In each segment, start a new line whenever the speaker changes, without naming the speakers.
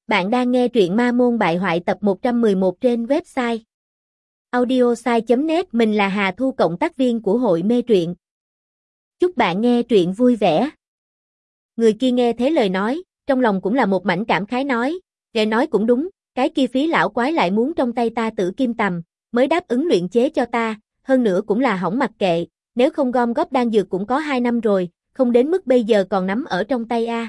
Bạn đang nghe truyện Ma Môn Bại Hoại tập 111 trên website audiosai.net. Mình là Hà Thu, cộng tác viên của hội mê truyện. Chúc bạn nghe truyện vui vẻ. Người kia nghe thế lời nói, trong lòng cũng là một mảnh cảm khái nói, kẻ nói cũng đúng, cái kia phí lão quái lại muốn trong tay ta Tử Kim Tầm, mới đáp ứng luyện chế cho ta, hơn nữa cũng là hỏng mặc kệ, nếu không gom góp đan dược cũng có 2 năm rồi, không đến mức bây giờ còn nắm ở trong tay a.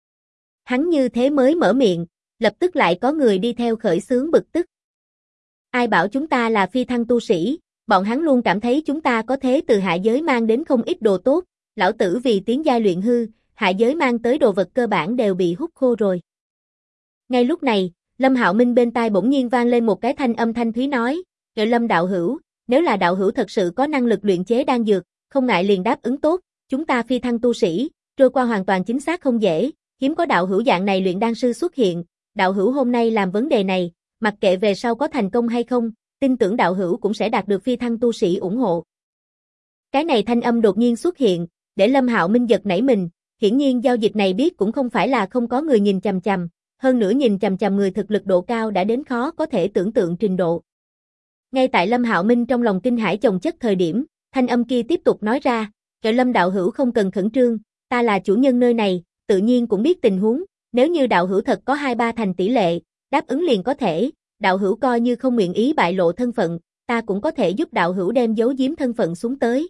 Hắn như thế mới mở miệng, lập tức lại có người đi theo khởi xướng bực tức. Ai bảo chúng ta là phi thăng tu sĩ, bọn hắn luôn cảm thấy chúng ta có thế từ hạ giới mang đến không ít đồ tốt, lão tử vì tiến giai luyện hư, hạ giới mang tới đồ vật cơ bản đều bị hút khô rồi. Ngay lúc này, Lâm Hạo Minh bên tai bỗng nhiên vang lên một cái thanh âm thanh thúy nói, "Ngự Lâm đạo hữu, nếu là đạo hữu thật sự có năng lực luyện chế đan dược, không ngại liền đáp ứng tốt, chúng ta phi thăng tu sĩ, trôi qua hoàn toàn chính xác không dễ, hiếm có đạo hữu dạng này luyện đan sư xuất hiện, đạo hữu hôm nay làm vấn đề này, mặc kệ về sau có thành công hay không, tin tưởng đạo hữu cũng sẽ đạt được phi thăng tu sĩ ủng hộ." Cái này thanh âm đột nhiên xuất hiện, để Lâm Hạo Minh giật nảy mình, hiển nhiên giao dịch này biết cũng không phải là không có người nhìn chằm chằm, hơn nữa nhìn chằm chằm người thực lực độ cao đã đến khó có thể tưởng tượng trình độ. Ngay tại Lâm Hạo Minh trong lòng kinh hãi chồng chất thời điểm, thanh âm kia tiếp tục nói ra, "Kệ Lâm đạo hữu không cần khẩn trương, ta là chủ nhân nơi này, tự nhiên cũng biết tình huống, nếu như đạo hữu thật có 2-3 thành tỷ lệ, đáp ứng liền có thể, đạo hữu coi như không nguyện ý bại lộ thân phận, ta cũng có thể giúp đạo hữu đem giấu giếm thân phận xuống tới."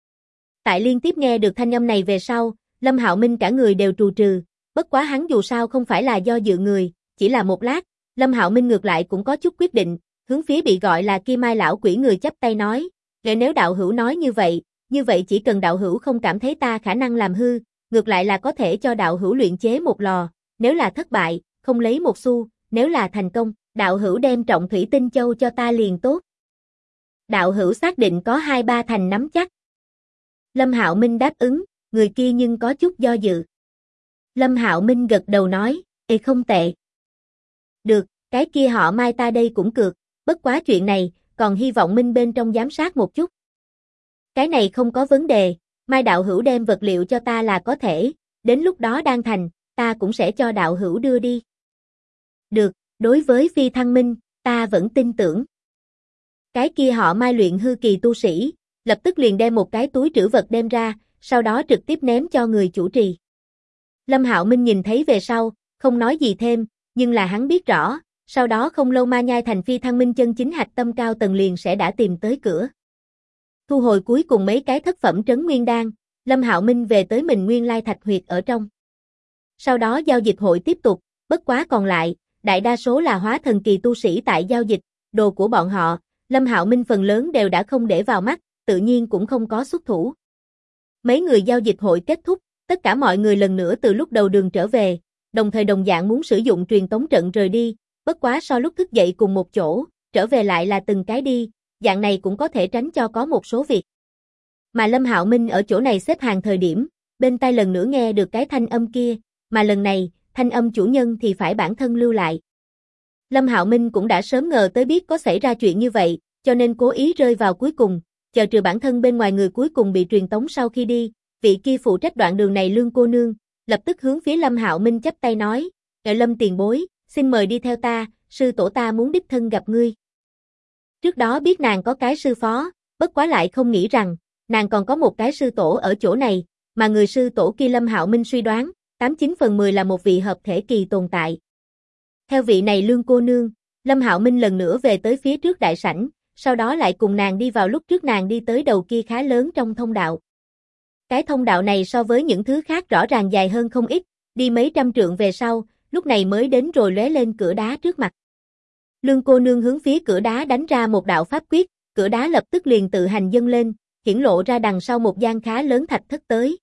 Tại liên tiếp nghe được thanh âm này về sau, Lâm Hạo Minh cả người đều trù trừ, bất quá hắn dù sao không phải là do dự người, chỉ là một lát, Lâm Hạo Minh ngược lại cũng có chút quyết định, hướng phía bị gọi là Kim Mai lão quỷ người chắp tay nói, "Nếu đạo hữu nói như vậy chỉ cần đạo hữu không cảm thấy ta khả năng làm hư, ngược lại là có thể cho đạo hữu luyện chế một lò, nếu là thất bại, không lấy một xu, nếu là thành công, đạo hữu đem trọng thủy tinh châu cho ta liền tốt." Đạo hữu xác định có 2-3 thành nắm chắc. Lâm Hạo Minh đáp ứng, người kia nhưng có chút do dự. Lâm Hạo Minh gật đầu nói, "Ê, không tệ. Được, cái kia họ Mai ta đây cũng cược, bất quá chuyện này, còn hy vọng Minh bên trong giám sát một chút." "Cái này không có vấn đề, Mai đạo hữu đem vật liệu cho ta là có thể, đến lúc đó đan thành, ta cũng sẽ cho đạo hữu đưa đi." "Được, đối với phi thăng Minh, ta vẫn tin tưởng." Cái kia họ Mai luyện hư kỳ tu sĩ, lập tức liền đem một cái túi trữ vật đem ra, sau đó trực tiếp ném cho người chủ trì. Lâm Hạo Minh nhìn thấy về sau, không nói gì thêm, nhưng là hắn biết rõ, sau đó không lâu Ma Nhai thành phi thăng Minh chân chính hạch tâm cao tầng liền sẽ đã tìm tới cửa. Thu hồi cuối cùng mấy cái thất phẩm trấn nguyên đan, Lâm Hạo Minh về tới mình nguyên lai thạch huyệt ở trong. Sau đó giao dịch hội tiếp tục, bất quá còn lại, đại đa số là hóa thần kỳ tu sĩ tại giao dịch, đồ của bọn họ, Lâm Hạo Minh phần lớn đều đã không để vào mắt, tự nhiên cũng không có xuất thủ. Mấy người giao dịch hội kết thúc, tất cả mọi người lần nữa từ lúc đầu đường trở về, đồng thời đồng dạng muốn sử dụng truyền tống trận rời đi, bất quá so lúc thức dậy cùng một chỗ, trở về lại là từng cái đi, dạng này cũng có thể tránh cho có một số việc. Mà Lâm Hạo Minh ở chỗ này xếp hàng thời điểm, bên tai lần nữa nghe được cái thanh âm kia, mà lần này, thanh âm chủ nhân thì phải bản thân lưu lại. Lâm Hạo Minh cũng đã sớm ngờ tới biết có xảy ra chuyện như vậy, cho nên cố ý rơi vào cuối cùng, chờ trừ bản thân bên ngoài người cuối cùng bị truyền tống sau khi đi, vị kia phụ trách đoạn đường này Lương cô nương, lập tức hướng phía Lâm Hạo Minh chắp tay nói, "Lâm tiền bối, xin mời đi theo ta, sư tổ ta muốn đích thân gặp ngươi." Trước đó biết nàng có cái sư phó, bất quá lại không nghĩ rằng, nàng còn có một cái sư tổ ở chỗ này, mà người sư tổ kia Lâm Hạo Minh suy đoán, 89 phần 10 là một vị hợp thể kỳ tồn tại. Theo vị này Lương cô nương, Lâm Hạo Minh lần nữa về tới phía trước đại sảnh, sau đó lại cùng nàng đi vào lúc trước nàng đi tới đầu kia khá lớn trong thông đạo. Cái thông đạo này so với những thứ khác rõ ràng dài hơn không ít, đi mấy trăm trượng về sau, lúc này mới đến rồi lóe lên cửa đá trước mặt. Lương cô nương hướng phía cửa đá đánh ra một đạo pháp quyết, cửa đá lập tức liền tự hành dâng lên, hiển lộ ra đằng sau một gian khá lớn thạch thất tới.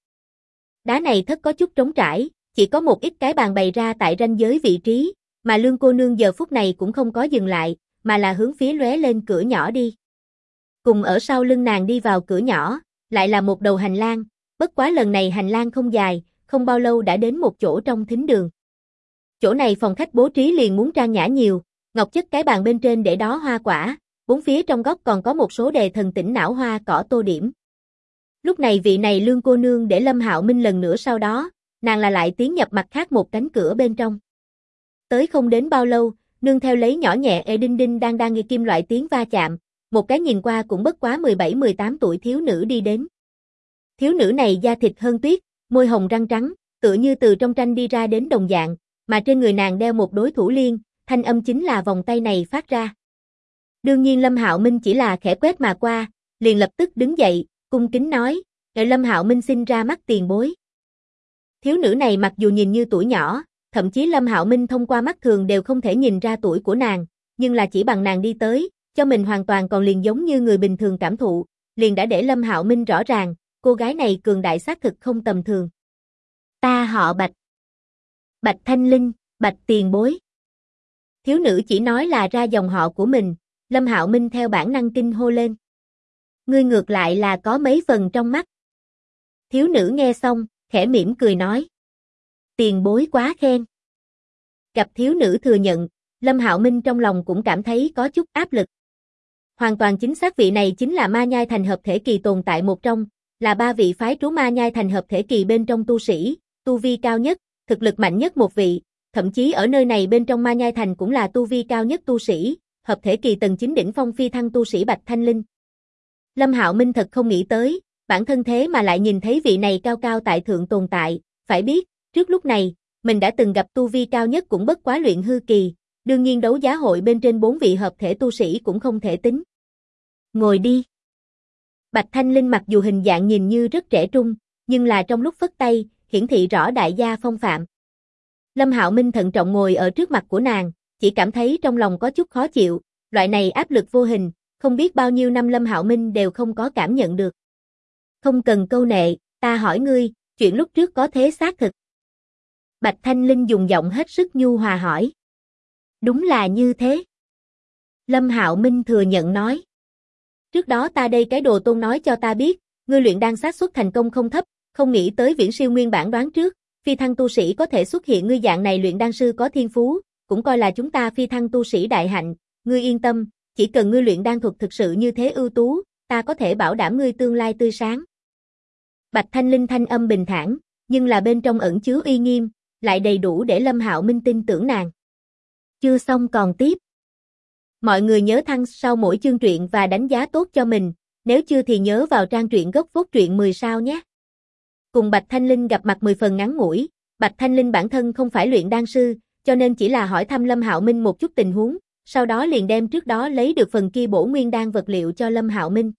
Đá này thất có chút trống trải, chỉ có một ít cái bàn bày ra tại ranh giới vị trí, mà Lương cô nương giờ phút này cũng không có dừng lại, mà là hướng phía lóe lên cửa nhỏ đi. Cùng ở sau lưng nàng đi vào cửa nhỏ, lại là một đầu hành lang, bất quá lần này hành lang không dài, không bao lâu đã đến một chỗ trong thính đường. Chỗ này phòng khách bố trí liền muốn trang nhã nhiều, ngọc chất cái bàn bên trên để đó hoa quả, bốn phía trong góc còn có một số đề thần tỉnh não hoa cỏ tô điểm. Lúc này vị này Lương cô nương để Lâm Hạo Minh lần nữa sau đó, nàng là lại tiến nhập mặt khác một cánh cửa bên trong. Tới không đến bao lâu, nương theo lấy nhỏ nhẹ đinh đinh đang nghe kim loại tiếng va chạm, một cái nhìn qua cũng bất quá 17-18 tuổi thiếu nữ đi đến. Thiếu nữ này da thịt hơn tuyết, môi hồng răng trắng, tựa như từ trong tranh đi ra đến đồng dạng, mà trên người nàng đeo một đối thủ liên, thanh âm chính là vòng tay này phát ra. Đương nhiên Lâm Hạo Minh chỉ là khẽ quét mà qua, liền lập tức đứng dậy, cung kính nói, Lâm Hạo Minh xin ra mắt tiền bối. Thiếu nữ này mặc dù nhìn như tuổi nhỏ, thậm chí Lâm Hạo Minh thông qua mắt thường đều không thể nhìn ra tuổi của nàng, nhưng là chỉ bằng nàng đi tới, cho mình hoàn toàn còn liền giống như người bình thường cảm thụ, liền đã để Lâm Hạo Minh rõ ràng, cô gái này cường đại xác thực không tầm thường. Ta họ Bạch. Bạch Thanh Linh, Bạch tiền bối. Thiếu nữ chỉ nói là ra dòng họ của mình, Lâm Hạo Minh theo bản năng kinh hô lên. Ngươi ngược lại là có mấy phần trong mắt. Thiếu nữ nghe xong, khẽ mỉm cười nói. Tiền bối quá khen. Gặp thiếu nữ thừa nhận, Lâm Hạo Minh trong lòng cũng cảm thấy có chút áp lực. Hoàn toàn chính xác vị này chính là Ma Nhai Thành hợp thể kỳ tồn tại một trong, là 3 vị phái trú Ma Nhai Thành hợp thể kỳ bên trong tu sĩ, tu vi cao nhất, thực lực mạnh nhất một vị, thậm chí ở nơi này bên trong Ma Nhai Thành cũng là tu vi cao nhất tu sĩ, hợp thể kỳ tầng 9 đỉnh phong phi thăng tu sĩ Bạch Thanh Linh. Lâm Hạo Minh thật không nghĩ tới, bản thân thế mà lại nhìn thấy vị này cao cao tại thượng tồn tại, phải biết, trước lúc này, mình đã từng gặp tu vi cao nhất cũng bất quá luyện hư kỳ, đương nhiên đấu giá hội bên trên 4 vị hợp thể tu sĩ cũng không thể tính. Ngồi đi. Bạch Thanh Linh mặc dù hình dạng nhìn như rất trẻ trung, nhưng là trong lúc phất tay, hiển thị rõ đại gia phong phạm. Lâm Hạo Minh thận trọng ngồi ở trước mặt của nàng, chỉ cảm thấy trong lòng có chút khó chịu, loại này áp lực vô hình, không biết bao nhiêu năm Lâm Hạo Minh đều không có cảm nhận được. Không cần câu nệ, ta hỏi ngươi, chuyện lúc trước có thế xác thực. Bạch Thanh Linh dùng giọng hết sức nhu hòa hỏi. Đúng là như thế. Lâm Hạo Minh thừa nhận nói. Trước đó ta đây cái đồ tôn nói cho ta biết, ngươi luyện đan xác suất thành công không thấp, không nghĩ tới viễn siêu nguyên bản đoán trước, phi thăng tu sĩ có thể xuất hiện ngươi dạng này luyện đan sư có thiên phú, cũng coi là chúng ta phi thăng tu sĩ đại hạnh, ngươi yên tâm, chỉ cần ngươi luyện đan thuật thực sự như thế ưu tú, ta có thể bảo đảm ngươi tương lai tươi sáng. Bạch Thanh Linh thanh âm bình thản, nhưng là bên trong ẩn chứa uy nghiêm, lại đầy đủ để Lâm Hạo Minh tin tưởng nàng. Chưa xong còn tiếp. Mọi người nhớ thăng sau mỗi chương truyện và đánh giá tốt cho mình, nếu chưa thì nhớ vào trang truyện gốc phốt truyện 10 sao nhé. Cùng Bạch Thanh Linh gặp mặt 10 phần ngắn ngủi, Bạch Thanh Linh bản thân không phải luyện đan sư, cho nên chỉ là hỏi thăm Lâm Hạo Minh một chút tình huống, sau đó liền đem trước đó lấy được phần kia bổ nguyên đan vật liệu cho Lâm Hạo Minh.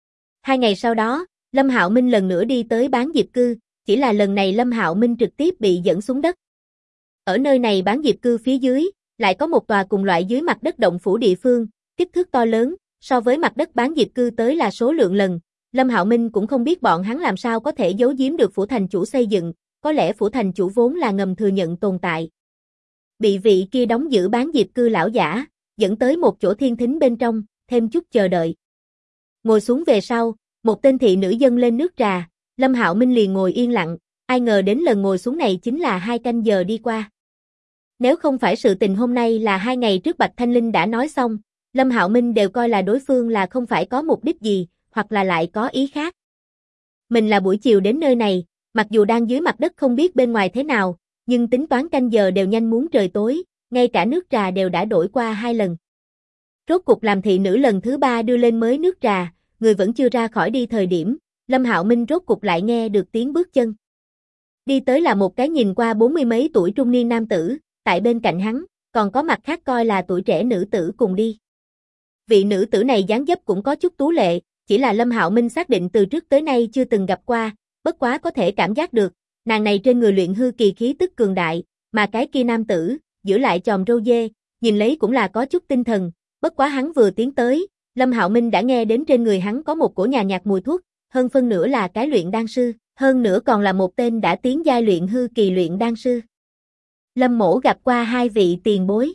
2 ngày sau đó, Lâm Hạo Minh lần nữa đi tới bán diệp cư, chỉ là lần này Lâm Hạo Minh trực tiếp bị dẫn xuống đất. Ở nơi này bán diệp cư phía dưới, lại có một tòa cùng loại dưới mặt đất động phủ địa phương, kích thước to lớn, so với mặt đất bán diệp cư tới là số lượng lần. Lâm Hạo Minh cũng không biết bọn hắn làm sao có thể giấu giếm được phủ thành chủ xây dựng, có lẽ phủ thành chủ vốn là ngầm thừa nhận tồn tại. Bị vị kia đóng giữ bán diệp cư lão giả, dẫn tới một chỗ thiên thính bên trong, thêm chút chờ đợi. Ngồi xuống về sau, một tên thị nữ dâng lên nước trà, Lâm Hạo Minh liền ngồi yên lặng, ai ngờ đến lần ngồi xuống này chính là 2 canh giờ đi qua. Nếu không phải sự tình hôm nay là 2 ngày trước Bạch Thanh Linh đã nói xong, Lâm Hạo Minh đều coi là đối phương là không phải có mục đích gì, hoặc là lại có ý khác. Mình là buổi chiều đến nơi này, mặc dù đang dưới mặt đất không biết bên ngoài thế nào, nhưng tính toán canh giờ đều nhanh muốn trời tối, ngay cả nước trà đều đã đổi qua 2 lần. Rốt cục làm thị nữ lần thứ 3 đưa lên mới nước trà, người vẫn chưa ra khỏi đi thời điểm, Lâm Hạo Minh rốt cục lại nghe được tiếng bước chân. Đi tới là một cái nhìn qua 40 mấy tuổi trung niên nam tử, tại bên cạnh hắn, còn có mặt khác coi là tuổi trẻ nữ tử cùng đi. Vị nữ tử này dáng dấp cũng có chút tú lệ, chỉ là Lâm Hạo Minh xác định từ trước tới nay chưa từng gặp qua, bất quá có thể cảm giác được, nàng này trên người luyện hư kỳ khí tức cường đại, mà cái kia nam tử, giữ lại chòm râu dê, nhìn lấy cũng là có chút tinh thần, bất quá hắn vừa tiến tới, Lâm Hạo Minh đã nghe đến trên người hắn có một cổ nhàn nhạt mùi thuốc, hơn phân nửa là cái luyện đan sư, hơn nữa còn là một tên đã tiến giai luyện hư kỳ luyện đan sư. Lâm mỗ gặp qua 2 vị tiền bối.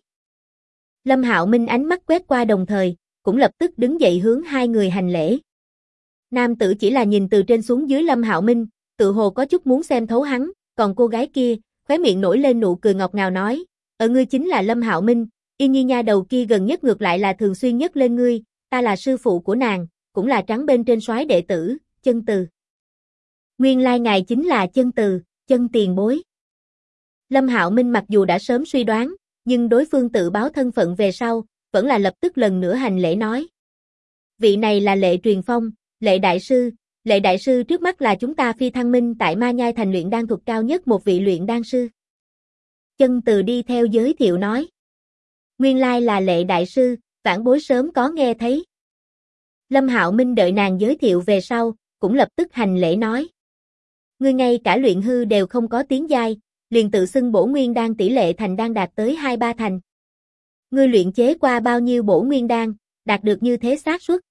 Lâm Hạo Minh ánh mắt quét qua đồng thời, cũng lập tức đứng dậy hướng 2 người hành lễ. Nam tử chỉ là nhìn từ trên xuống dưới Lâm Hạo Minh, tự hồ có chút muốn xem thấu hắn, còn cô gái kia, khóe miệng nổi lên nụ cười ngọt ngào nói, ngươi chính là Lâm Hạo Minh, Yên Nhi nha đầu kia gần nhất ngược lại là thường xuyên nhắc lên ngươi, ta là sư phụ của nàng, cũng là trắng bên trên soái đệ tử, Chân Từ. Nguyên lai ngài chính là Chân Từ, Chân tiền bối. Lâm Hạo Minh mặc dù đã sớm suy đoán, nhưng đối phương tự báo thân phận về sau, vẫn là lập tức lần nữa hành lễ nói. Vị này là Lệ Truyền Phong, Lệ Đại sư trước mắt là chúng ta Phi Thăng Minh tại Ma Nhai thành luyện đan thuật cao nhất một vị luyện đan sư. Chân Từ đi theo giới thiệu nói. Nguyên lai là Lệ Đại sư, vãn bối sớm có nghe thấy. Lâm Hạo Minh đợi nàng giới thiệu về sau, cũng lập tức hành lễ nói. Ngươi ngay cả luyện hư đều không có tiến giai, liền tự xưng bổ nguyên đan tỷ lệ thành đan đạt tới 2-3 thành. Ngươi luyện chế qua bao nhiêu bổ nguyên đan, đạt được như thế xác suất?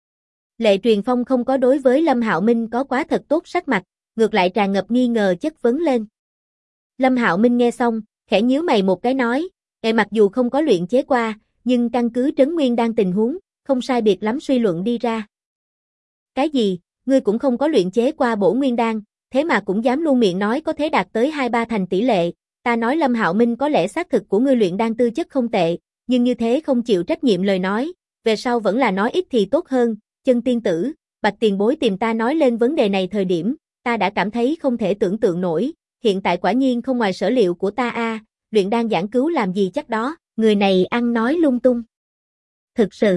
Lệ Truyền Phong không có đối với Lâm Hạo Minh có quá thật tốt sắc mặt, ngược lại tràn ngập nghi ngờ chất vấn lên. Lâm Hạo Minh nghe xong, khẽ nhíu mày một cái nói, mặc dù không có luyện chế qua, nhưng căn cứ trấn nguyên đan tình huống, không sai biệt lắm suy luận đi ra. Cái gì, ngươi cũng không có luyện chế qua bổ nguyên đan, thế mà cũng dám luôn miệng nói có thể đạt tới 2-3 thành tỷ lệ, ta nói Lâm Hạo Minh có lẽ xác thực của ngươi luyện đan tư chất không tệ, nhưng như thế không chịu trách nhiệm lời nói, về sau vẫn là nói ít thì tốt hơn. Chân tiên tử, Bạch tiền bối tìm ta nói lên vấn đề này thời điểm, ta đã cảm thấy không thể tưởng tượng nổi, hiện tại quả nhiên không ngoài sở liệu của ta luyện đan giảng cứu làm gì chắc đó, người này ăn nói lung tung. Thực sự.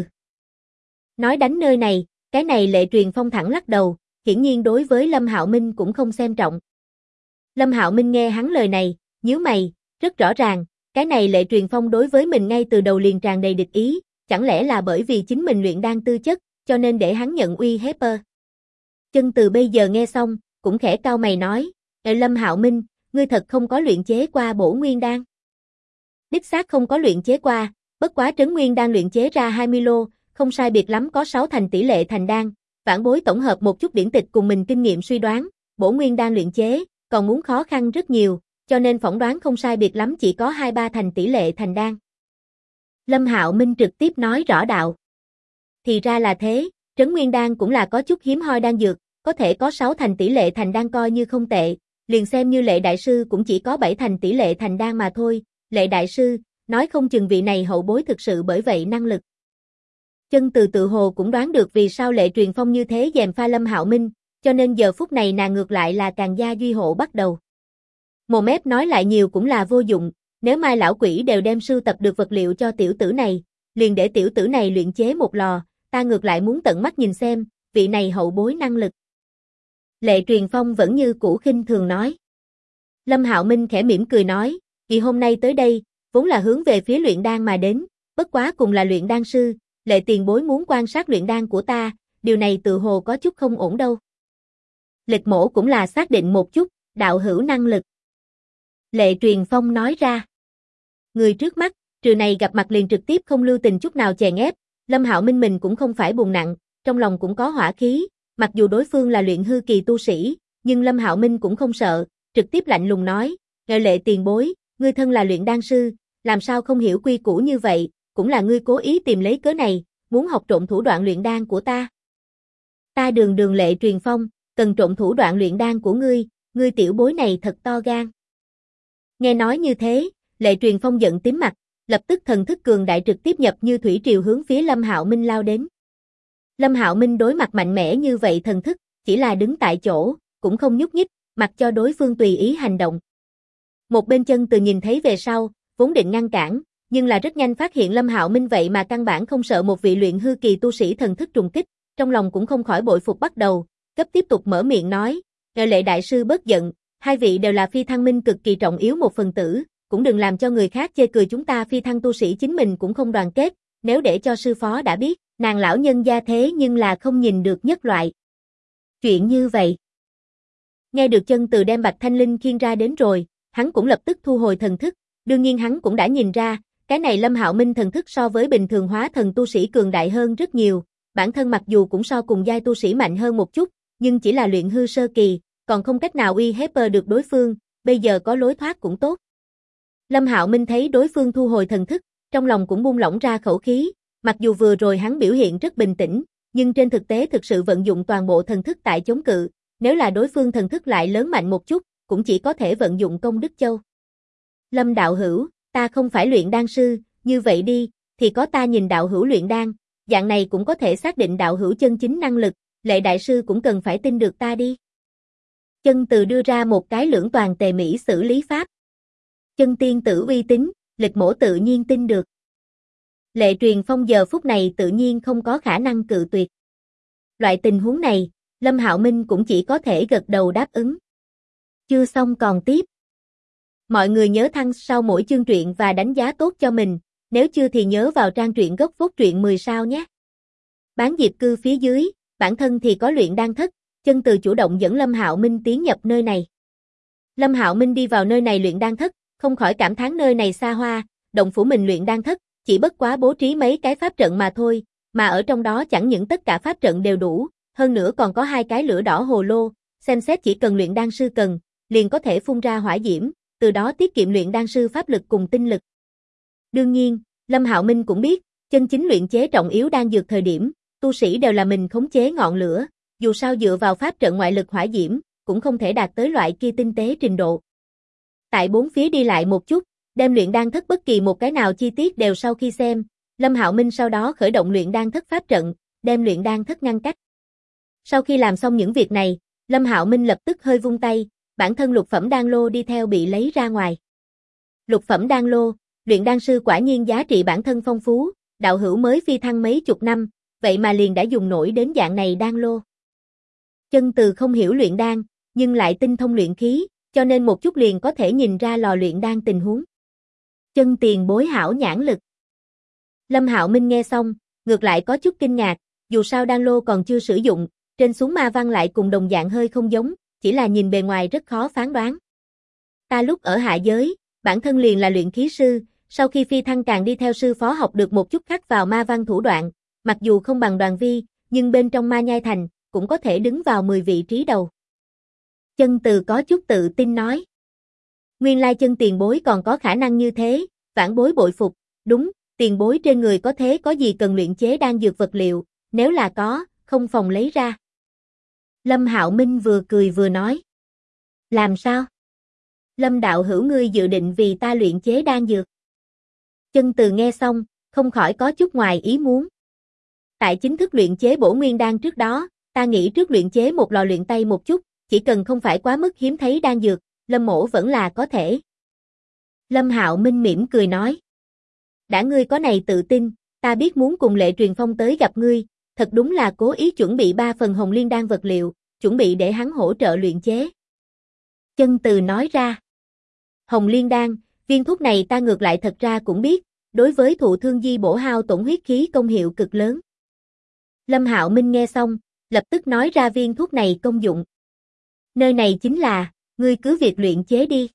Nói đánh nơi này, cái này Lệ Truyền Phong thẳng lắc đầu, hiển nhiên đối với Lâm Hạo Minh cũng không xem trọng. Lâm Hạo Minh nghe hắn lời này, nhíu mày, rất rõ ràng, cái này Lệ Truyền Phong đối với mình ngay từ đầu liền tràn đầy địch ý, chẳng lẽ là bởi vì chính mình luyện đan tư chất, cho nên để hắn nhận uy hiếp. Chân Từ bây giờ nghe xong, cũng khẽ cau mày nói, Lâm Hạo Minh, ngươi thật không có luyện chế qua bổ nguyên đan. Đích xác không có luyện chế qua, bất quá trấn nguyên đan luyện chế ra 20 lô, không sai biệt lắm có 6 thành tỷ lệ thành đan, vãn bối tổng hợp một chút điển tịch cùng mình kinh nghiệm suy đoán, bổ nguyên đan luyện chế, còn muốn khó khăn rất nhiều, cho nên phỏng đoán không sai biệt lắm chỉ có 2-3 thành tỷ lệ thành đan. Lâm Hạo Minh trực tiếp nói rõ đạo. Thì ra là thế, trấn nguyên đan cũng là có chút hiếm hoi đan dược, có thể có 6 thành tỷ lệ thành đan coi như không tệ, liền xem như Lệ Đại sư cũng chỉ có 7 thành tỷ lệ thành đan mà thôi, Lệ Đại sư, nói không chừng vị này hậu bối thực sự bởi vậy năng lực. Chân Từ tự hồ cũng đoán được vì sao Lệ Truyền Phong như thế gièm pha Lâm Hạo Minh, cho nên giờ phút này nàng ngược lại là càng gia duy hộ bắt đầu. Mồm mép nói lại nhiều cũng là vô dụng, nếu mai lão quỷ đều đem sưu tập được vật liệu cho tiểu tử này, liền để tiểu tử này luyện chế một lò, ta ngược lại muốn tận mắt nhìn xem, vị này hậu bối năng lực. Lệ Truyền Phong vẫn như cũ khinh thường nói. Lâm Hạo Minh khẽ mỉm cười nói, kỳ hôm nay tới đây, vốn là hướng về phía luyện đan mà đến, bất quá cùng là luyện đan sư, Lệ tiền bối muốn quan sát luyện đan của ta, điều này tự hồ có chút không ổn đâu. Lịch mổ cũng là xác định một chút, đạo hữu năng lực. Lệ Truyền Phong nói ra. Người trước mắt, trừ này gặp mặt liền trực tiếp không lưu tình chút nào chèn ép, Lâm Hạo Minh mình cũng không phải buồn nặng, trong lòng cũng có hỏa khí, mặc dù đối phương là luyện hư kỳ tu sĩ, nhưng Lâm Hạo Minh cũng không sợ, trực tiếp lạnh lùng nói, Lệ tiền bối, ngươi thân là luyện đan sư, làm sao không hiểu quy củ như vậy, cũng là ngươi cố ý tìm lấy cớ này, muốn học trộn thủ đoạn luyện đan của ta. Ta đường Lệ Truyền Phong, cần trộn thủ đoạn luyện đan của ngươi tiểu bối này thật to gan. Nghe nói như thế, Lệ Truyền Phong giận tím mặt, lập tức thần thức cường đại trực tiếp nhập như thủy triều hướng phía Lâm Hạo Minh lao đến. Lâm Hạo Minh đối mặt mạnh mẽ như vậy thần thức, chỉ là đứng tại chỗ, cũng không nhúc nhích, mặc cho đối phương tùy ý hành động. Một bên Chân Từ nhìn thấy về sau, vốn định ngăn cản, nhưng là rất nhanh phát hiện Lâm Hạo Minh vậy mà căn bản không sợ một vị luyện hư kỳ tu sĩ thần thức trùng kích, trong lòng cũng không khỏi bội phục bắt đầu, cấp tiếp tục mở miệng nói, Lệ Đại sư bớt giận, hai vị đều là Phi Thăng Minh cực kỳ trọng yếu một phần tử, cũng đừng làm cho người khác chê cười chúng ta Phi Thăng tu sĩ chính mình cũng không đoàn kết, nếu để cho sư phó đã biết, nàng lão nhân gia thế nhưng là không nhìn được nhất loại. Chuyện như vậy. Nghe được Chân Từ đem Bạch Thanh Linh khiêng ra đến rồi, hắn cũng lập tức thu hồi thần thức, đương nhiên hắn cũng đã nhìn ra, cái này Lâm Hạo Minh thần thức so với bình thường hóa thần tu sĩ cường đại hơn rất nhiều, bản thân mặc dù cũng so cùng giai tu sĩ mạnh hơn một chút, nhưng chỉ là luyện hư sơ kỳ, còn không cách nào uy hiếp được đối phương, bây giờ có lối thoát cũng tốt. Lâm Hạo Minh thấy đối phương thu hồi thần thức, trong lòng cũng buông lỏng ra khẩu khí, mặc dù vừa rồi hắn biểu hiện rất bình tĩnh, nhưng trên thực tế thực sự vận dụng toàn bộ thần thức tại chống cự, nếu là đối phương thần thức lại lớn mạnh một chút, cũng chỉ có thể vận dụng công đức châu. Lâm đạo hữu, ta không phải luyện đan sư, như vậy đi, thì có ta nhìn đạo hữu luyện đan, dạng này cũng có thể xác định đạo hữu chân chính năng lực, Lệ Đại sư cũng cần phải tin được ta đi. Chân Từ đưa ra một cái lưỡng toàn tề mỹ xử lý pháp. Chân tiên tử uy tín, Lịch Mỗ tự nhiên tin được. Lệ Truyền Phong giờ phút này tự nhiên không có khả năng cự tuyệt. Loại tình huống này, Lâm Hạo Minh cũng chỉ có thể gật đầu đáp ứng. Chưa xong còn tiếp. Mọi người nhớ thăng sau mỗi chương truyện và đánh giá tốt cho mình, nếu chưa thì nhớ vào trang truyện gốc phốt truyện 10 sao nhé. Bán diệp cư phía dưới, bản thân thì có luyện đan thất, Chân Từ chủ động dẫn Lâm Hạo Minh tiến nhập nơi này. Lâm Hạo Minh đi vào nơi này luyện đan thất, không khỏi cảm thán nơi này xa hoa, động phủ mình luyện đan thất, chỉ bất quá bố trí mấy cái pháp trận mà thôi, mà ở trong đó chẳng những tất cả pháp trận đều đủ, hơn nữa còn có 2 cái lửa đỏ hồ lô, xem xét chỉ cần luyện đan sư cần, liền có thể phun ra hỏa diễm, từ đó tiết kiệm luyện đan sư pháp lực cùng tinh lực. Đương nhiên, Lâm Hạo Minh cũng biết, chân chính luyện chế trọng yếu đan dược thời điểm, tu sĩ đều là mình khống chế ngọn lửa, dù sao dựa vào pháp trận ngoại lực hỏa diễm, cũng không thể đạt tới loại kia tinh tế trình độ. Tại bốn phía đi lại một chút, đem luyện đan thất bất kỳ một cái nào chi tiết đều sau khi xem, Lâm Hạo Minh sau đó khởi động luyện đan thất pháp trận, đem luyện đan thất ngăn cách. Sau khi làm xong những việc này, Lâm Hạo Minh lập tức hơi vung tay, bản thân lục phẩm đan lô đi theo bị lấy ra ngoài. Lục phẩm đan lô, luyện đan sư quả nhiên giá trị bản thân phong phú, đạo hữu mới phi thăng mấy chục năm, vậy mà liền đã dùng nổi đến dạng này đan lô. Chân Từ không hiểu luyện đan, nhưng lại tinh thông luyện khí, cho nên một chút liền có thể nhìn ra lò luyện đan tình huống. Chân tiền bối hảo nhãn lực. Lâm Hạo Minh nghe xong, ngược lại có chút kinh ngạc, dù sao đan lô còn chưa sử dụng, trên xuống ma văn lại cùng đồng dạng hơi không giống, chỉ là nhìn bề ngoài rất khó phán đoán. Ta lúc ở hạ giới, bản thân liền là luyện khí sư, sau khi phi thăng càng đi theo sư phó học được một chút khắc vào ma văn thủ đoạn, mặc dù không bằng Đoàn Vi, nhưng bên trong Ma Nhai Thành, cũng có thể đứng vào 10 vị trí đầu. Chân Từ có chút tự tin nói. Nguyên lai chân tiền bối còn có khả năng như thế, vãn bối bội phục, đúng, tiền bối trên người có thế có gì cần luyện chế đan dược vật liệu, nếu là có, không phòng lấy ra. Lâm Hạo Minh vừa cười vừa nói. Làm sao? Lâm đạo hữu ngươi dự định vì ta luyện chế đan dược. Chân Từ nghe xong, không khỏi có chút ngoài ý muốn. Tại chính thức luyện chế bổ nguyên đan trước đó, ta nghĩ trước luyện chế một lò luyện tay một chút, chỉ cần không phải quá mức hiếm thấy đan dược, Lâm mỗ vẫn là có thể. Lâm Hạo Minh mỉm cười nói. Đã ngươi có này tự tin, ta biết muốn cùng Lệ Truyền Phong tới gặp ngươi, thật đúng là cố ý chuẩn bị 3 phần hồng liên đan vật liệu, chuẩn bị để hắn hỗ trợ luyện chế. Chân Từ nói ra. Hồng liên đan, viên thuốc này ta ngược lại thật ra cũng biết, đối với thụ thương di bổ hao tổn huyết khí công hiệu cực lớn. Lâm Hạo Minh nghe xong, lập tức nói ra viên thuốc này công dụng. Nơi này chính là, ngươi cứ việc luyện chế đi.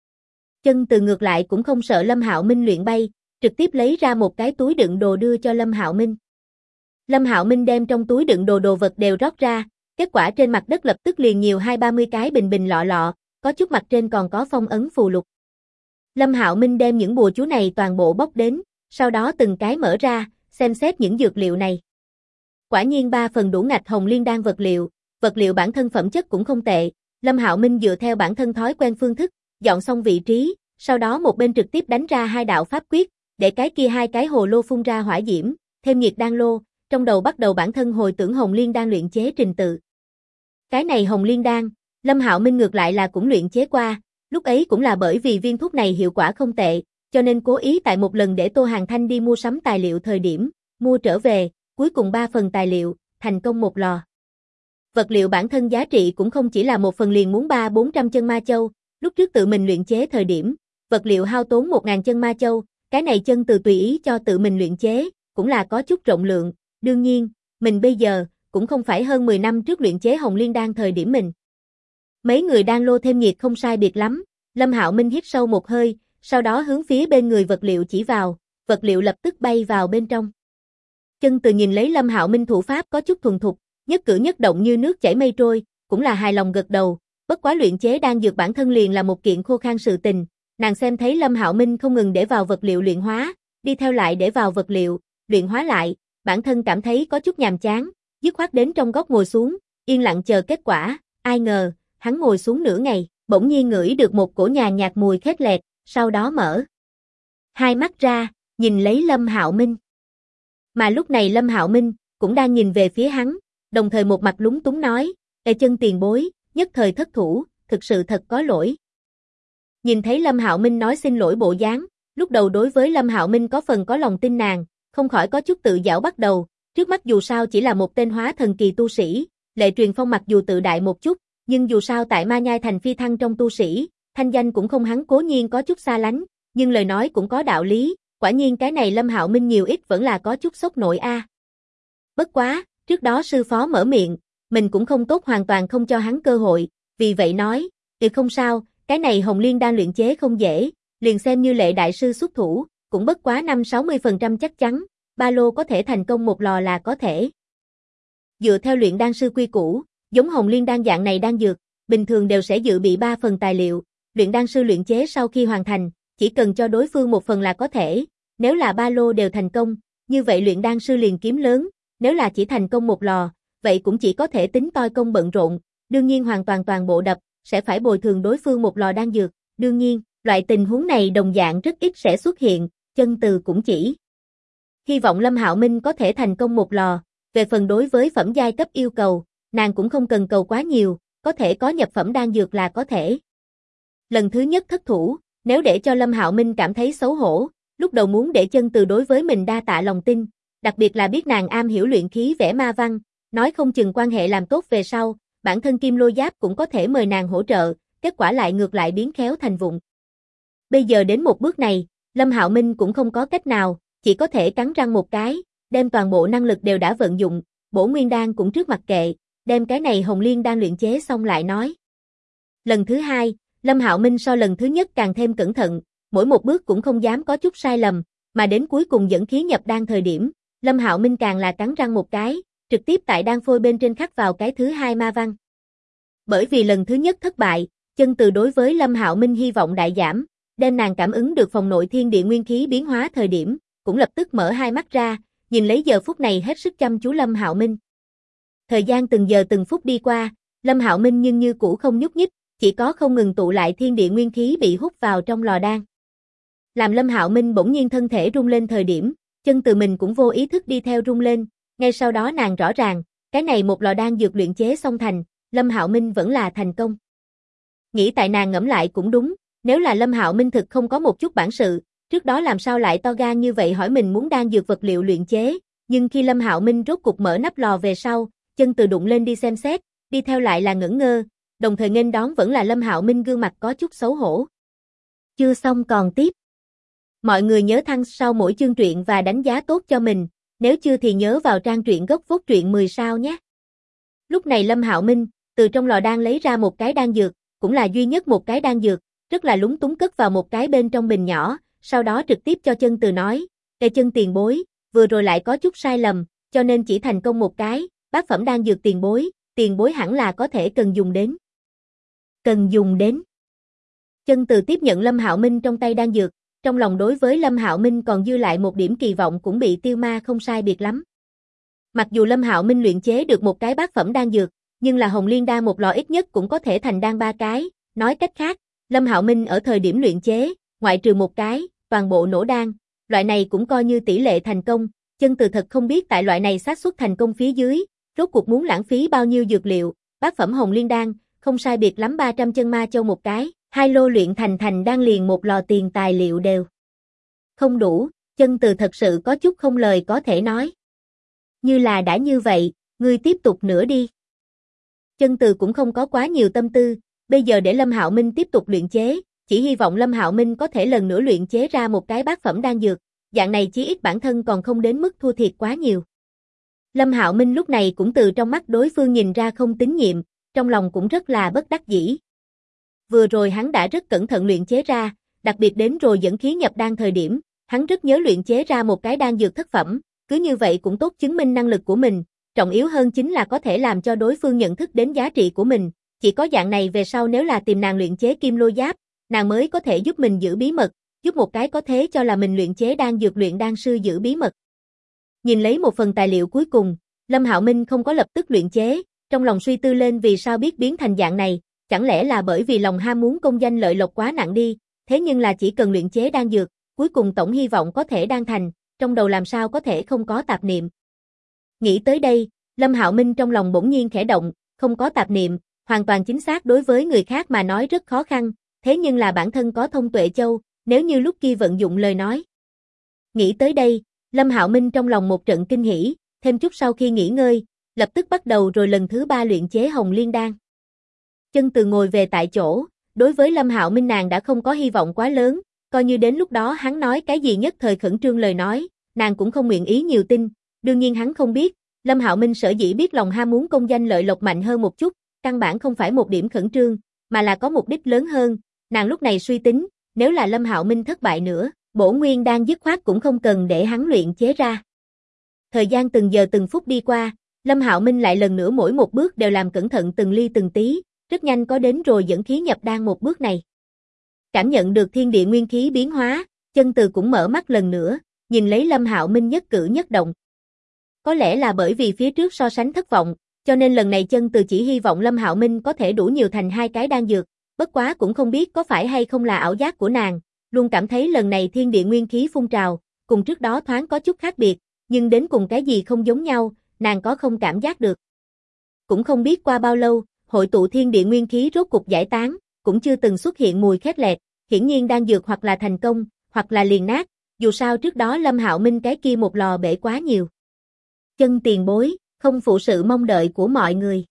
Chân Từ ngược lại cũng không sợ Lâm Hạo Minh luyện bay, trực tiếp lấy ra một cái túi đựng đồ đưa cho Lâm Hạo Minh. Lâm Hạo Minh đem trong túi đựng đồ vật đều rót ra, kết quả trên mặt đất lập tức liền nhiều 20-30 cái bình bình lọ lọ, có chút mặt trên còn có phong ấn phù lục. Lâm Hạo Minh đem những bùa chú này toàn bộ bóc đến, sau đó từng cái mở ra, xem xét những dược liệu này. Quả nhiên 3 phần đủ ngạch hồng liên đan vật liệu bản thân phẩm chất cũng không tệ. Lâm Hạo Minh dựa theo bản thân thói quen phương thức, dọn xong vị trí, sau đó một bên trực tiếp đánh ra 2 đạo pháp quyết, để cái kia 2 cái hồ lô phun ra hỏa diễm, thêm nhiệt đan lô, trong đầu bắt đầu bản thân hồi tưởng hồng liên đan luyện chế trình tự. Cái này hồng liên đan, Lâm Hạo Minh ngược lại là cũng luyện chế qua, lúc ấy cũng là bởi vì viên thuốc này hiệu quả không tệ, cho nên cố ý tại một lần để Tô Hàn Thanh đi mua sắm tài liệu thời điểm, mua trở về, cuối cùng 3 phần tài liệu, thành công một lò. Vật liệu bản thân giá trị cũng không chỉ là một phần liền muốn 300-400 chân ma châu, lúc trước tự mình luyện chế thời điểm, vật liệu hao tốn 1000 chân ma châu, cái này Chân Từ tùy ý cho tự mình luyện chế, cũng là có chút rộng lượng, đương nhiên, mình bây giờ, cũng không phải hơn 10 năm trước luyện chế hồng liên đan thời điểm mình. Mấy người đan lô thêm nhiệt không sai biệt lắm, Lâm Hạo Minh hít sâu một hơi, sau đó hướng phía bên người vật liệu chỉ vào, vật liệu lập tức bay vào bên trong. Chân Từ nhìn lấy Lâm Hạo Minh thủ pháp có chút thuần thục, nhất cử nhất động như nước chảy mây trôi, cũng là hài lòng gật đầu, bất quá luyện chế đan dược bản thân liền là một kiện khô khan sự tình, nàng xem thấy Lâm Hạo Minh không ngừng để vào vật liệu luyện hóa, đi theo lại để vào vật liệu, luyện hóa lại, bản thân cảm thấy có chút nhàm chán, dứt khoát đến trong góc ngồi xuống, yên lặng chờ kết quả, ai ngờ, hắn ngồi xuống nửa ngày, bỗng nhiên ngửi được một cổ nhàn nhạt mùi khét lẹt, sau đó mở 2 mắt ra, nhìn lấy Lâm Hạo Minh. Mà lúc này Lâm Hạo Minh cũng đang nhìn về phía hắn, đồng thời một mặt lúng túng nói, Chân tiền bối, nhất thời thất thủ, thực sự thật có lỗi. Nhìn thấy Lâm Hạo Minh nói xin lỗi bộ dáng, Lúc đầu đối với Lâm Hạo Minh có phần có lòng tin nàng, không khỏi có chút tự giảo bắt đầu, trước mắt dù sao chỉ là một tên hóa thần kỳ tu sĩ, Lệ Truyền Phong mặc dù tự đại một chút, nhưng dù sao tại Ma Nhai thành phi thăng trong tu sĩ, thanh danh cũng không hắn cố nhiên có chút xa lánh, nhưng lời nói cũng có đạo lý, quả nhiên cái này Lâm Hạo Minh nhiều ít vẫn là có chút sốc nổi a. Bất quá, trước đó sư phó mở miệng, mình cũng không tốt hoàn toàn không cho hắn cơ hội, vì vậy nói, không sao, cái này Hồng Liên đan luyện chế không dễ, liền xem như Lệ đại sư xuất thủ, cũng bất quá 5-60% chắc chắn, ba lô có thể thành công một lò là có thể. Dựa theo luyện đan sư quy củ, giống Hồng Liên đan dạng này đan dược, bình thường đều sẽ dự bị 3 phần tài liệu, luyện đan sư luyện chế sau khi hoàn thành, chỉ cần cho đối phương một phần là có thể, nếu là ba lô đều thành công, như vậy luyện đan sư liền kiếm lớn, nếu là chỉ thành công một lò, vậy cũng chỉ có thể tính toi công bận rộn, đương nhiên hoàn toàn toàn bộ đập, sẽ phải bồi thường đối phương một lò đan dược, đương nhiên, loại tình huống này đồng dạng rất ít sẽ xuất hiện, Chân Từ cũng chỉ hy vọng Lâm Hạo Minh có thể thành công một lò, về phần đối với phẩm giai cấp yêu cầu, nàng cũng không cần cầu quá nhiều, có thể có nhập phẩm đan dược là có thể. Lần thứ nhất thất thủ, nếu để cho Lâm Hạo Minh cảm thấy xấu hổ, lúc đầu muốn để Chân Từ đối với mình đa tạ lòng tin, đặc biệt là biết nàng am hiểu luyện khí vẽ ma văn, nói không chừng quan hệ làm tốt về sau, bản thân Kim Lôi Giáp cũng có thể mời nàng hỗ trợ, kết quả lại ngược lại biến khéo thành vụng. Bây giờ đến một bước này, Lâm Hạo Minh cũng không có cách nào, chỉ có thể cắn răng một cái, đem toàn bộ năng lực đều đã vận dụng, Bổ Nguyên đan cũng trước mặt kệ, đem cái này Hồng Liên đan luyện chế xong lại nói. Lần thứ hai, Lâm Hạo Minh so lần thứ nhất càng thêm cẩn thận, mỗi một bước cũng không dám có chút sai lầm, mà đến cuối cùng dẫn khí nhập đan thời điểm, Lâm Hạo Minh càng là cắn răng một cái, trực tiếp tại đan phôi bên trên khắc vào cái thứ hai ma văn. Bởi vì lần thứ nhất thất bại, Chân Từ đối với Lâm Hạo Minh hy vọng đại giảm, đem nàng cảm ứng được phòng nội thiên địa nguyên khí biến hóa thời điểm, cũng lập tức mở hai mắt ra, nhìn lấy giờ phút này hết sức chăm chú Lâm Hạo Minh. Thời gian từng giờ từng phút đi qua, Lâm Hạo Minh nhưng như cũ không nhúc nhích, chỉ có không ngừng tụ lại thiên địa nguyên khí bị hút vào trong lò đan. Làm Lâm Hạo Minh bỗng nhiên thân thể rung lên thời điểm, Chân Từ mình cũng vô ý thức đi theo rung lên, ngay sau đó nàng rõ ràng, cái này một lò đan dược luyện chế xong thành, Lâm Hạo Minh vẫn là thành công. Nghĩ tại nàng ngẫm lại cũng đúng, nếu là Lâm Hạo Minh thực không có một chút bản sự, trước đó làm sao lại to gan như vậy hỏi mình muốn đan dược vật liệu luyện chế, nhưng khi Lâm Hạo Minh rốt cục mở nắp lò về sau, Chân Từ đụng lên đi xem xét, đi theo lại là ngẩn ngơ, đồng thời nghênh đón vẫn là Lâm Hạo Minh gương mặt có chút xấu hổ. Chưa xong còn tiếp. Mọi người nhớ thăng sau mỗi chương truyện và đánh giá tốt cho mình, nếu chưa thì nhớ vào trang truyện gốc Vốt Truyện 10 sao nhé. Lúc này Lâm Hạo Minh, từ trong lò đan lấy ra một cái đan dược, cũng là duy nhất một cái đan dược, rất là lúng túng cất vào một cái bên trong bình nhỏ, sau đó trực tiếp cho Chân Từ nói, Chân tiền bối, vừa rồi lại có chút sai lầm, cho nên chỉ thành công một cái, bát phẩm đan dược tiền bối hẳn là có thể cần dùng đến. Cần dùng đến. Chân Từ tiếp nhận Lâm Hạo Minh trong tay đan dược, trong lòng đối với Lâm Hạo Minh còn dư lại một điểm kỳ vọng cũng bị tiêu ma không sai biệt lắm. Mặc dù Lâm Hạo Minh luyện chế được một cái bát phẩm đan dược, nhưng là Hồng Liên đan một lò ít nhất cũng có thể thành đan 3 cái, nói cách khác, Lâm Hạo Minh ở thời điểm luyện chế, ngoại trừ một cái, toàn bộ nổ đan, loại này cũng coi như tỷ lệ thành công, Chân Từ thật không biết tại loại này xác suất thành công phía dưới, rốt cuộc muốn lãng phí bao nhiêu dược liệu, bát phẩm Hồng Liên đan, không sai biệt lắm 300 chân ma châu một cái, 2 lô luyện thành đan liền một lò tiền tài liệu đều không đủ, Chân Từ thật sự có chút không lời có thể nói. Như là đã như vậy, ngươi tiếp tục nữa đi. Chân Từ cũng không có quá nhiều tâm tư, bây giờ để Lâm Hạo Minh tiếp tục luyện chế, chỉ hy vọng Lâm Hạo Minh có thể lần nữa luyện chế ra một cái bát phẩm đan dược, dạng này chí ít bản thân còn không đến mức thua thiệt quá nhiều. Lâm Hạo Minh lúc này cũng từ trong mắt đối phương nhìn ra không tín nhiệm, trong lòng cũng rất là bất đắc dĩ. Vừa rồi hắn đã rất cẩn thận luyện chế ra, đặc biệt đến rồi dẫn khí nhập đan thời điểm, hắn rất nhớ luyện chế ra một cái đan dược thất phẩm, cứ như vậy cũng tốt chứng minh năng lực của mình, trọng yếu hơn chính là có thể làm cho đối phương nhận thức đến giá trị của mình, chỉ có dạng này về sau nếu là tìm nàng luyện chế Kim Lôi Giáp, nàng mới có thể giúp mình giữ bí mật, giúp một cái có thế cho là mình luyện chế đan dược luyện đan sư giữ bí mật. Nhìn lấy một phần tài liệu cuối cùng, Lâm Hạo Minh không có lập tức luyện chế, trong lòng suy tư lên vì sao biết biến thành dạng này, chẳng lẽ là bởi vì lòng ham muốn công danh lợi lộc quá nặng đi, thế nhưng là chỉ cần luyện chế đan dược, cuối cùng tổng hy vọng có thể đan thành, trong đầu làm sao có thể không có tạp niệm. Nghĩ tới đây, Lâm Hạo Minh trong lòng bỗng nhiên khẽ động, không có tạp niệm, hoàn toàn chính xác đối với người khác mà nói rất khó khăn, thế nhưng là bản thân có thông tuệ châu, nếu như lúc kia vận dụng lời nói. Nghĩ tới đây, Lâm Hạo Minh trong lòng một trận kinh hỉ, thêm chút sau khi nghỉ ngơi, lập tức bắt đầu rồi lần thứ 3 luyện chế Hồng Liên Đan. Chân Từ ngồi về tại chỗ, đối với Lâm Hạo Minh nàng đã không có hy vọng quá lớn, coi như đến lúc đó hắn nói cái gì nhất thời khẩn trương lời nói, nàng cũng không nguyện ý nhiều tin, đương nhiên hắn không biết, Lâm Hạo Minh sở dĩ biết lòng ham muốn công danh lợi lộc mạnh hơn một chút, căn bản không phải một điểm khẩn trương, mà là có mục đích lớn hơn, nàng lúc này suy tính, nếu là Lâm Hạo Minh thất bại nữa, Bổ Nguyên Đan dứt khoát cũng không cần để hắn luyện chế ra. Thời gian từng giờ từng phút đi qua, Lâm Hạo Minh lại lần nữa mỗi một bước đều làm cẩn thận từng ly từng tí, rất nhanh có đến rồi dẫn khí nhập đan một bước này. Cảm nhận được thiên địa nguyên khí biến hóa, Chân Từ cũng mở mắt lần nữa, nhìn lấy Lâm Hạo Minh nhất cử nhất động. Có lẽ là bởi vì phía trước so sánh thất vọng, cho nên lần này Chân Từ chỉ hy vọng Lâm Hạo Minh có thể đủ nhiều thành 2 cái đan dược, bất quá cũng không biết có phải hay không là ảo giác của nàng, luôn cảm thấy lần này thiên địa nguyên khí phun trào, cùng trước đó thoáng có chút khác biệt, nhưng đến cùng cái gì không giống nhau, nàng có không cảm giác được. Cũng không biết qua bao lâu, hội tụ thiên địa nguyên khí rốt cục giải tán, cũng chưa từng xuất hiện mùi khét lẹt, hiển nhiên đan dược hoặc là thành công, hoặc là liền nát, dù sao trước đó Lâm Hạo Minh cái kia một lò bể quá nhiều. Chân tiền bối, không phụ sự mong đợi của mọi người.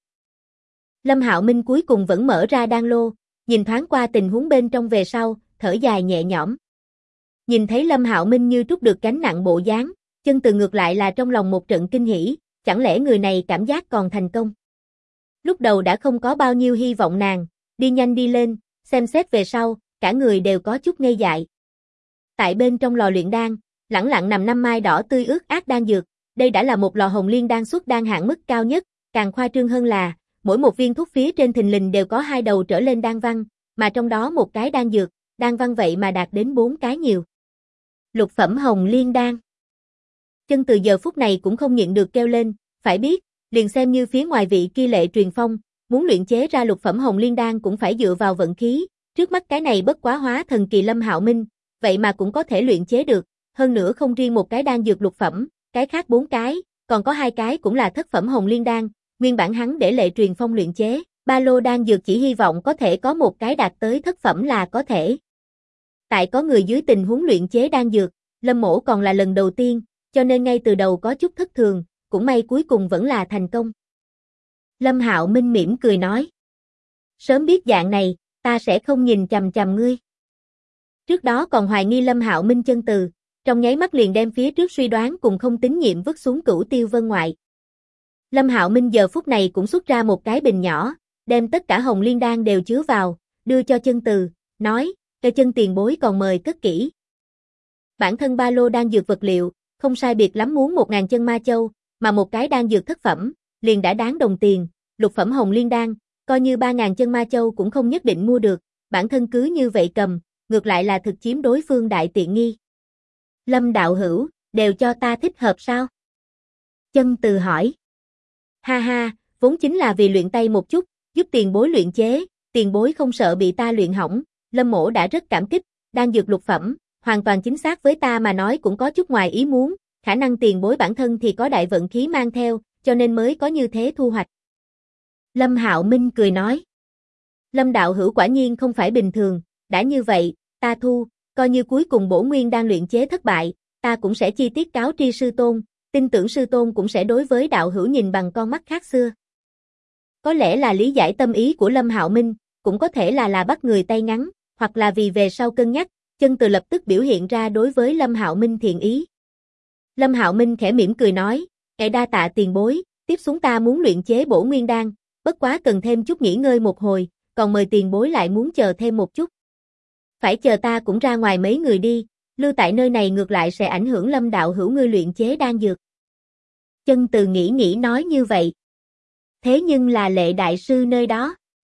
Lâm Hạo Minh cuối cùng vẫn mở ra đan lô, nhìn thoáng qua tình huống bên trong về sau, thở dài nhẹ nhõm. Nhìn thấy Lâm Hạo Minh như trút được gánh nặng bộ dáng, Chân Từ ngược lại là trong lòng một trận kinh hỉ, chẳng lẽ người này cảm giác còn thành công. Lúc đầu đã không có bao nhiêu hy vọng nàng, đi nhanh đi lên, xem xét về sau, cả người đều có chút ngây dại. Tại bên trong lò luyện đan, lẳng lặng nằm 5 mai đỏ tươi ướt át đan dược, đây đã là một lò Hồng Liên đan xuất đan hạn mức cao nhất, càng khoa trương hơn là, mỗi một viên thuốc phía trên thình lình đều có 2 đầu trở lên đan văn, mà trong đó một cái đan dược, đan văn vậy mà đạt đến 4 cái nhiều. Lục phẩm Hồng Liên đan. Chân Từ giờ phút này cũng không nhịn được kêu lên, phải biết, liền xem như phía ngoài vị kia Lệ Truyền Phong, muốn luyện chế ra lục phẩm Hồng Liên đan cũng phải dựa vào vận khí, trước mắt cái này bất quá hóa thần kỳ Lâm Hạo Minh, vậy mà cũng có thể luyện chế được, hơn nữa không riêng một cái đan dược lục phẩm, cái khác 4 cái, còn có 2 cái cũng là thất phẩm Hồng Liên đan, nguyên bản hắn để Lệ Truyền Phong luyện chế, ba lô đan dược chỉ hy vọng có thể có một cái đạt tới thất phẩm là có thể. Tại có người dưới tình huống luyện chế đan dược, Lâm Mỗ còn là lần đầu tiên, cho nên ngay từ đầu có chút thất thường, cũng may cuối cùng vẫn là thành công. Lâm Hạo Minh mỉm cười nói. Sớm biết dạng này, ta sẽ không nhìn chằm chằm ngươi. Trước đó còn hoài nghi Lâm Hạo Minh Chân Từ, trong nháy mắt liền đem phía trước suy đoán cùng không tín nhiệm vứt xuống Cửu Tiêu Vân ngoại. Lâm Hạo Minh giờ phút này cũng xuất ra một cái bình nhỏ, đem tất cả Hồng Liên đan đều chứa vào, đưa cho Chân Từ, nói, cho Chân tiền bối còn mời cất kỹ. Bản thân ba lô đan dược vật liệu, không sai biệt lắm muốn 1000 chân ma châu, mà một cái đan dược thất phẩm, liền đã đáng đồng tiền, lục phẩm Hồng Liên đan, coi như 3000 chân ma châu cũng không nhất định mua được, bản thân cứ như vậy cầm, ngược lại là thực chiếm đối phương đại tiện nghi. Lâm đạo hữu, đều cho ta thích hợp sao? Chân Từ hỏi. Ha ha, vốn chính là vì luyện tay một chút, giúp tiền bối luyện chế, tiền bối không sợ bị ta luyện hỏng, Lâm mỗ đã rất cảm kích, đan dược lục phẩm, hoàn toàn chính xác với ta mà nói cũng có chút ngoài ý muốn, khả năng tiền bối bản thân thì có đại vận khí mang theo, cho nên mới có như thế thu hoạch. Lâm Hạo Minh cười nói. Lâm đạo hữu quả nhiên không phải bình thường, đã như vậy, ta thu, coi như cuối cùng Bổ Nguyên đang luyện chế thất bại, ta cũng sẽ chi tiết cáo tri sư tôn, tin tưởng sư tôn cũng sẽ đối với đạo hữu nhìn bằng con mắt khác xưa. Có lẽ là lý giải tâm ý của Lâm Hạo Minh, cũng có thể là bắt người tay ngắn, hoặc là vì về sau cân nhắc, Chân Từ lập tức biểu hiện ra đối với Lâm Hạo Minh thiện ý. Lâm Hạo Minh khẽ mỉm cười nói, đa tạ tiền bối, tiếp xuống ta muốn luyện chế Bổ Nguyên đan, bất quá cần thêm chút nghỉ ngơi một hồi, còn mời tiền bối lại muốn chờ thêm một chút. Phải chờ ta cũng ra ngoài mấy người đi, lưu tại nơi này ngược lại sẽ ảnh hưởng Lâm đạo hữu ngươi luyện chế đan dược. Chân Từ nghĩ nói như vậy. Thế nhưng là Lệ đại sư nơi đó.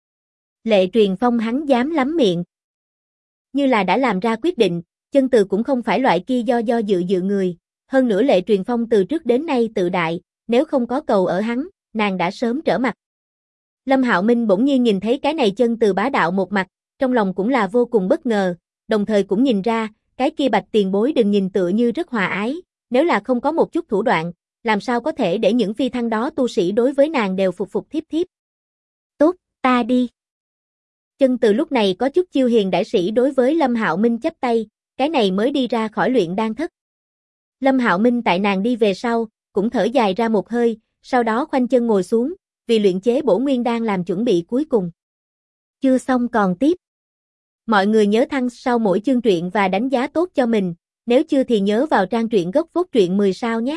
Lệ Truyền Phong hắn dám lắm miệng. Như là đã làm ra quyết định, Chân Từ cũng không phải loại kia do dự người, hơn nữa Lệ Truyền Phong từ trước đến nay tự đại, nếu không có cầu ở hắn, nàng đã sớm trở mặt. Lâm Hạo Minh bỗng nhiên nhìn thấy cái này Chân Từ bá đạo một mặt, trong lòng cũng là vô cùng bất ngờ, đồng thời cũng nhìn ra, cái kia Bạch tiền bối đừng nhìn tựa như rất hòa ái, nếu là không có một chút thủ đoạn, làm sao có thể để những phi thăng đó tu sĩ đối với nàng đều phục thiếp. Tốt, ta đi. Chân Từ lúc này có chút chiêu hiền đại sĩ đối với Lâm Hạo Minh chắp tay, cái này mới đi ra khỏi luyện đan thất. Lâm Hạo Minh tại nàng đi về sau, cũng thở dài ra một hơi, sau đó khoanh chân ngồi xuống, vì luyện chế bổ nguyên đan làm chuẩn bị cuối cùng. Chưa xong còn tiếp. Mọi người nhớ thăng sau mỗi chương truyện và đánh giá tốt cho mình, nếu chưa thì nhớ vào trang truyện gốc Vốt Truyện 10 sao nhé.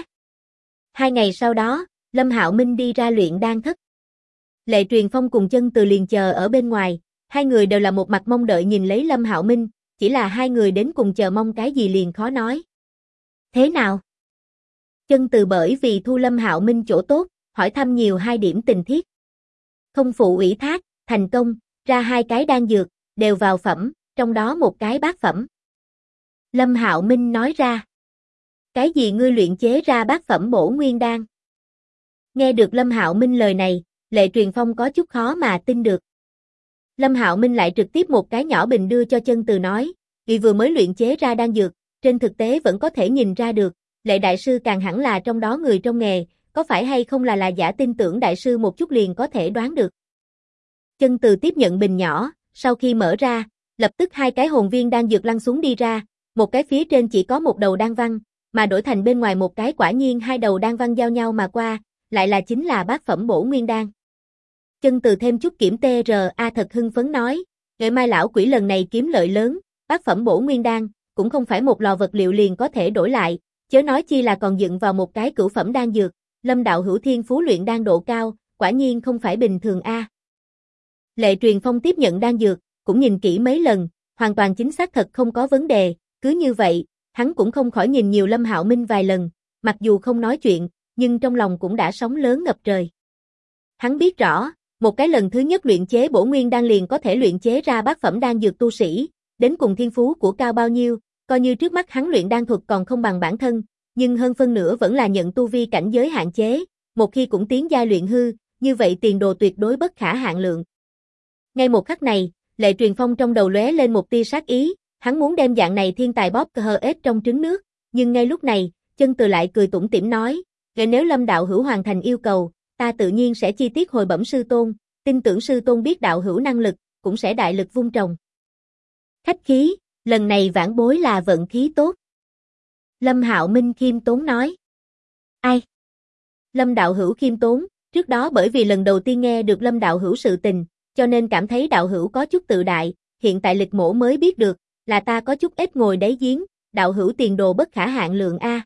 2 ngày sau đó, Lâm Hạo Minh đi ra luyện đan thất. Lệ Truyền Phong cùng Chân Từ liền chờ ở bên ngoài, hai người đều là một mặt mong đợi nhìn lấy Lâm Hạo Minh, chỉ là hai người đến cùng chờ mong cái gì liền khó nói. Thế nào? Chân Từ bởi vì thu Lâm Hạo Minh chỗ tốt, hỏi thăm nhiều 2 điểm tình thiết. Không phụ ủy thác, thành công, ra 2 cái đan dược, đều vào phẩm, trong đó một cái bát phẩm. Lâm Hạo Minh nói ra. Cái gì ngươi luyện chế ra bát phẩm bổ nguyên đan? Nghe được Lâm Hạo Minh lời này, Lệ Truyền Phong có chút khó mà tin được. Lâm Hạo Minh lại trực tiếp một cái nhỏ bình đưa cho Chân Từ nói, vì vừa mới luyện chế ra đan dược, trên thực tế vẫn có thể nhìn ra được, Lệ đại sư càng hẳn là trong đó người trong nghề, có phải hay không là giả, tin tưởng đại sư một chút liền có thể đoán được. Chân Từ tiếp nhận bình nhỏ, sau khi mở ra, lập tức 2 cái hồn viên đan dược lăn xuống đi ra, một cái phía trên chỉ có một đầu đan văn, mà đổi thành bên ngoài một cái quả nhiên 2 đầu đan văn giao nhau mà qua, lại là chính là bát phẩm bổ nguyên đan. Chân Từ thêm chút kiểm TRA thật hưng phấn nói, ngày mai lão quỷ lần này kiếm lợi lớn, bát phẩm bổ nguyên đan, cũng không phải một lò vật liệu liền có thể đổi lại, chớ nói chi là còn dựng vào một cái cửu phẩm đan dược, Lâm đạo hữu thiên phú luyện đan độ cao, quả nhiên không phải bình thường a. Lệ Truyền Phong tiếp nhận đan dược, cũng nhìn kỹ mấy lần, hoàn toàn chính xác thật không có vấn đề, cứ như vậy, hắn cũng không khỏi nhìn nhiều Lâm Hạo Minh vài lần, mặc dù không nói chuyện, nhưng trong lòng cũng đã sóng lớn ngập trời. Hắn biết rõ, một cái lần thứ nhất luyện chế bổ nguyên đan liền có thể luyện chế ra bát phẩm đan dược tu sĩ, đến cùng thiên phú của cao bao nhiêu, coi như trước mắt hắn luyện đan thuật còn không bằng bản thân, nhưng hơn phân nửa vẫn là nhận tu vi cảnh giới hạn chế, một khi cũng tiến giai luyện hư, như vậy tiền đồ tuyệt đối bất khả hạn lượng. Ngay một khắc này, Lệ Truyền Phong trong đầu lóe lên một tia sát ý, hắn muốn đem dạng này thiên tài bóp cờ ếch trong trứng nước, nhưng ngay lúc này, Chân Từ lại cười tủm tỉm nói, nếu Lâm đạo hữu hoàn thành yêu cầu, ta tự nhiên sẽ chi tiết hồi bẩm sư tôn, tin tưởng sư tôn biết đạo hữu năng lực, cũng sẽ đại lực vun trồng. Khách khí, lần này vãn bối là vận khí tốt. Lâm Hạo Minh khiêm tốn nói. Ai? Lâm đạo hữu khiêm tốn, trước đó bởi vì lần đầu tiên nghe được Lâm đạo hữu sự tình, cho nên cảm thấy đạo hữu có chút tự đại, hiện tại lịch mổ mới biết được, là ta có chút ít ngồi đáy giếng, đạo hữu tiền đồ bất khả hạn lượng a.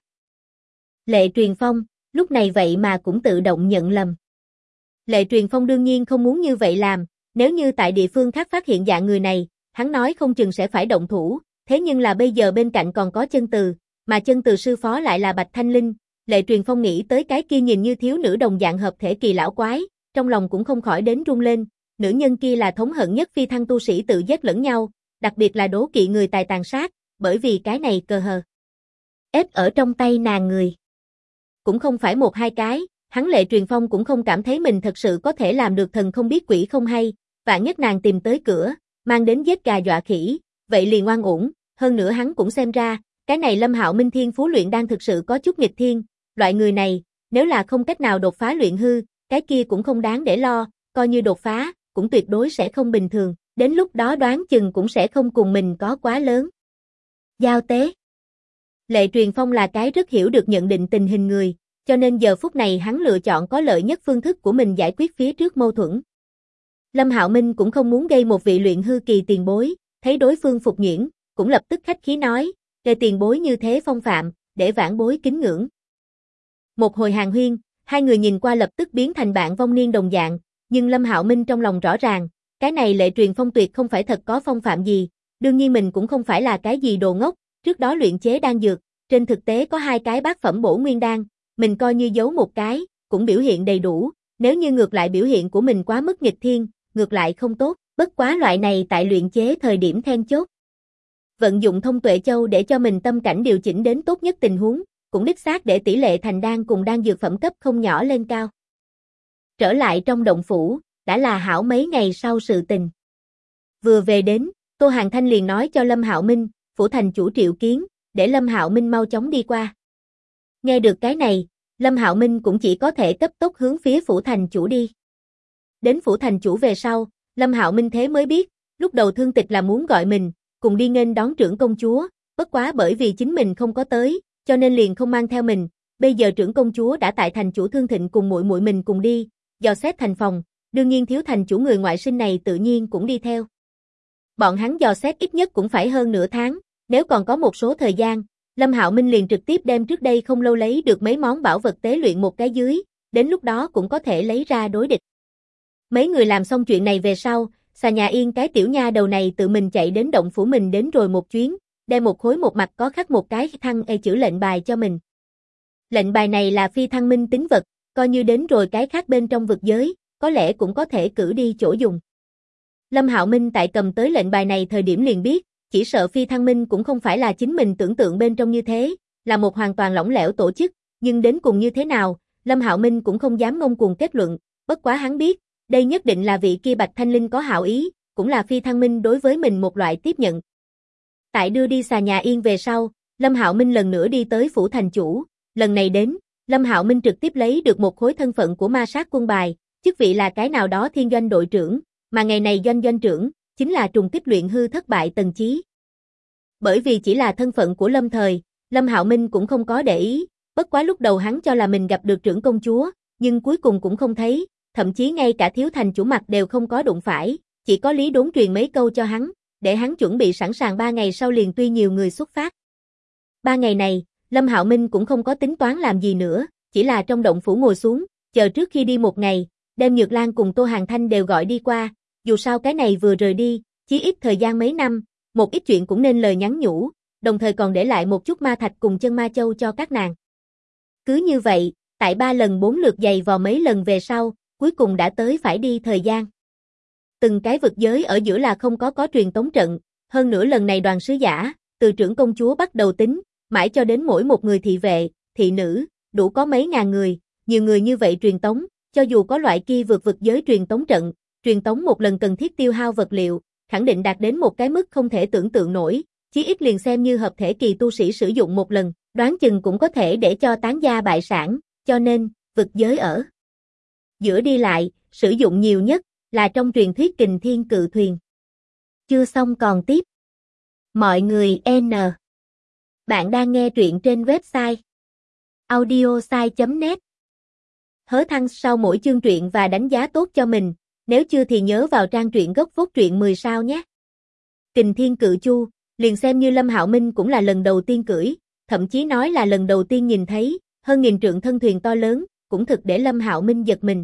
Lệ Truyền Phong, lúc này vậy mà cũng tự động nhận lầm. Lệ Truyền Phong đương nhiên không muốn như vậy làm, nếu như tại địa phương khác phát hiện dạng người này, hắn nói không chừng sẽ phải động thủ, thế nhưng là bây giờ bên cạnh còn có Chân Từ, mà Chân Từ sư phó lại là Bạch Thanh Linh, Lệ Truyền Phong nghĩ tới cái kia nhìn như thiếu nữ đồng dạng hợp thể kỳ lão quái, trong lòng cũng không khỏi đến run lên, nữ nhân kia là thống hận nhất phi thăng tu sĩ tự giết lẫn nhau, đặc biệt là đố kỵ người tài tàn sát, bởi vì cái này cờ hờ ép ở trong tay nàng người. Cũng không phải 1-2 cái, hắn Lệ Truyền Phong cũng không cảm thấy mình thật sự có thể làm được thần không biết quỷ không hay, vạn nhất nàng tìm tới cửa, mang đến giết gà dọa khỉ, vậy liền oan uổng, hơn nữa hắn cũng xem ra, cái này Lâm Hạo Minh thiên phú luyện đan thực sự có chút nghịch thiên, loại người này, nếu là không cách nào đột phá luyện hư, cái kia cũng không đáng để lo, coi như đột phá, cũng tuyệt đối sẽ không bình thường, đến lúc đó đoán chừng cũng sẽ không cùng mình có quá lớn giao tế. Lệ Truyền Phong là cái rất hiểu được nhận định tình hình người, cho nên giờ phút này hắn lựa chọn có lợi nhất phương thức của mình giải quyết phía trước mâu thuẫn. Lâm Hạo Minh cũng không muốn gây một vị luyện hư kỳ tiền bối, thấy đối phương phục nhuyễn, cũng lập tức khách khí nói, "Để tiền bối như thế phong phạm, để vãn bối kính ngưỡng." Một hồi hàn huyên, hai người nhìn qua lập tức biến thành bạn vong niên đồng dạng, nhưng Lâm Hạo Minh trong lòng rõ ràng, cái này Lệ Truyền Phong tuyệt không phải thật có phong phạm gì, đương nhiên mình cũng không phải là cái gì đồ ngốc, trước đó luyện chế đan dược, trên thực tế có 2 cái bát phẩm bổ nguyên đan, mình coi như giấu một cái, cũng biểu hiện đầy đủ, nếu như ngược lại biểu hiện của mình quá mức nghịch thiên, ngược lại không tốt, bất quá loại này tại luyện chế thời điểm then chốt. Vận dụng thông tuệ châu để cho mình tâm cảnh điều chỉnh đến tốt nhất tình huống, cũng đích xác để tỷ lệ thành đan cùng đan dược phẩm cấp không nhỏ lên cao. Trở lại trong động phủ, đã là hảo mấy ngày sau sự tình. Vừa về đến, Tô Hàn Thanh liền nói cho Lâm Hạo Minh, phủ thành chủ triệu kiến, để Lâm Hạo Minh mau chóng đi qua. Nghe được cái này, Lâm Hạo Minh cũng chỉ có thể cấp tốc hướng phía phủ thành chủ đi. Đến phủ thành chủ về sau, Lâm Hạo Minh thế mới biết, Lúc đầu Thương Tịch là muốn gọi mình, cùng đi nghênh đón trưởng công chúa, bất quá bởi vì chính mình không có tới, cho nên liền không mang theo mình. Bây giờ trưởng công chúa đã tại thành chủ Thương Thịnh cùng muội muội mình cùng đi, dò xét thành phòng, đương nhiên thiếu thành chủ người ngoại sinh này tự nhiên cũng đi theo. Bọn hắn dò xét ít nhất cũng phải hơn nửa tháng, nếu còn có một số thời gian, Lâm Hạo Minh liền trực tiếp đem trước đây không lâu lấy được mấy món bảo vật tế luyện một cái dưới, đến lúc đó cũng có thể lấy ra đối địch. Mấy người làm xong chuyện này về sau, Xà Nhà Yên cái tiểu nha đầu này tự mình chạy đến động phủ mình đến rồi một chuyến, đem một khối một mặt có khắc một cái thăng chữ lệnh bài cho mình. Lệnh bài này là phi thăng minh tính vật, coi như đến rồi cái khác bên trong vực giới, có lẽ cũng có thể cử đi chỗ dùng. Lâm Hạo Minh tại cầm tới lệnh bài này thời điểm liền biết, chỉ sợ phi thăng minh cũng không phải là chính mình tưởng tượng bên trong như thế, là một hoàn toàn lỏng lẻo tổ chức, nhưng đến cùng như thế nào, Lâm Hạo Minh cũng không dám ngông cuồng kết luận, bất quá hắn biết, đây nhất định là vị kia Bạch Thanh Linh có hảo ý, cũng là phi thăng minh đối với mình một loại tiếp nhận. Tại đưa đi Xà Nhà Yên về sau, Lâm Hạo Minh lần nữa đi tới phủ thành chủ, lần này đến, Lâm Hạo Minh trực tiếp lấy được một khối thân phận của ma sát quân bài, chức vị là cái nào đó thiên doanh đội trưởng, mà ngày này doanh trưởng, chính là trùng kích luyện hư thất bại Tần Chí. Bởi vì chỉ là thân phận của lâm thời, Lâm Hạo Minh cũng không có để ý, bất quá lúc đầu hắn cho là mình gặp được trưởng công chúa, nhưng cuối cùng cũng không thấy, thậm chí ngay cả thiếu thành chủ mặt đều không có đụng phải, chỉ có Lý Đốn truyền mấy câu cho hắn, để hắn chuẩn bị sẵn sàng 3 ngày sau liền tuy nhiều người xuất phát. 3 ngày này, Lâm Hạo Minh cũng không có tính toán làm gì nữa, chỉ là trong động phủ ngồi xuống, chờ trước khi đi một ngày, đem Nhược Lan cùng Tô Hàn Thanh đều gọi đi qua, dù sao cái này vừa rời đi, chí ít thời gian mấy năm, một ít chuyện cũng nên lời nhắn nhủ, đồng thời còn để lại một chút ma thạch cùng chân ma châu cho các nàng. Cứ như vậy, tại 3 lần 4 lượt giày vò mấy lần về sau, cuối cùng đã tới phải đi thời gian. Từng cái vực giới ở giữa là không có truyền tống trận, hơn nữa lần này đoàn sứ giả, từ trưởng công chúa bắt đầu tính, mãi cho đến mỗi một người thị vệ, thị nữ, đủ có mấy ngàn người, nhiều người như vậy truyền tống, cho dù có loại kia vượt vực giới truyền tống trận, truyền tống một lần cần thiết tiêu hao vật liệu, khẳng định đạt đến một cái mức không thể tưởng tượng nổi, chí ít liền xem như hợp thể kỳ tu sĩ sử dụng một lần, đoán chừng cũng có thể để cho tán gia bại sản, cho nên, vực giới ở giữa đi lại, sử dụng nhiều nhất, là trong truyền thuyết Kình Thiên Cự Thuyền. Chưa xong còn tiếp. Mọi người N. Bạn đang nghe truyện trên website audiosai.net. Hứa Thăng sau mỗi chương truyện và đánh giá tốt cho mình, nếu chưa thì nhớ vào trang truyện gốc phốt truyện 10 sao nhé. Kình Thiên Cự Chu, liền xem như Lâm Hạo Minh cũng là lần đầu tiên cưỡi, thậm chí nói là lần đầu tiên nhìn thấy, hơn nghìn trượng thân thuyền to lớn, cũng thực để Lâm Hạo Minh giật mình.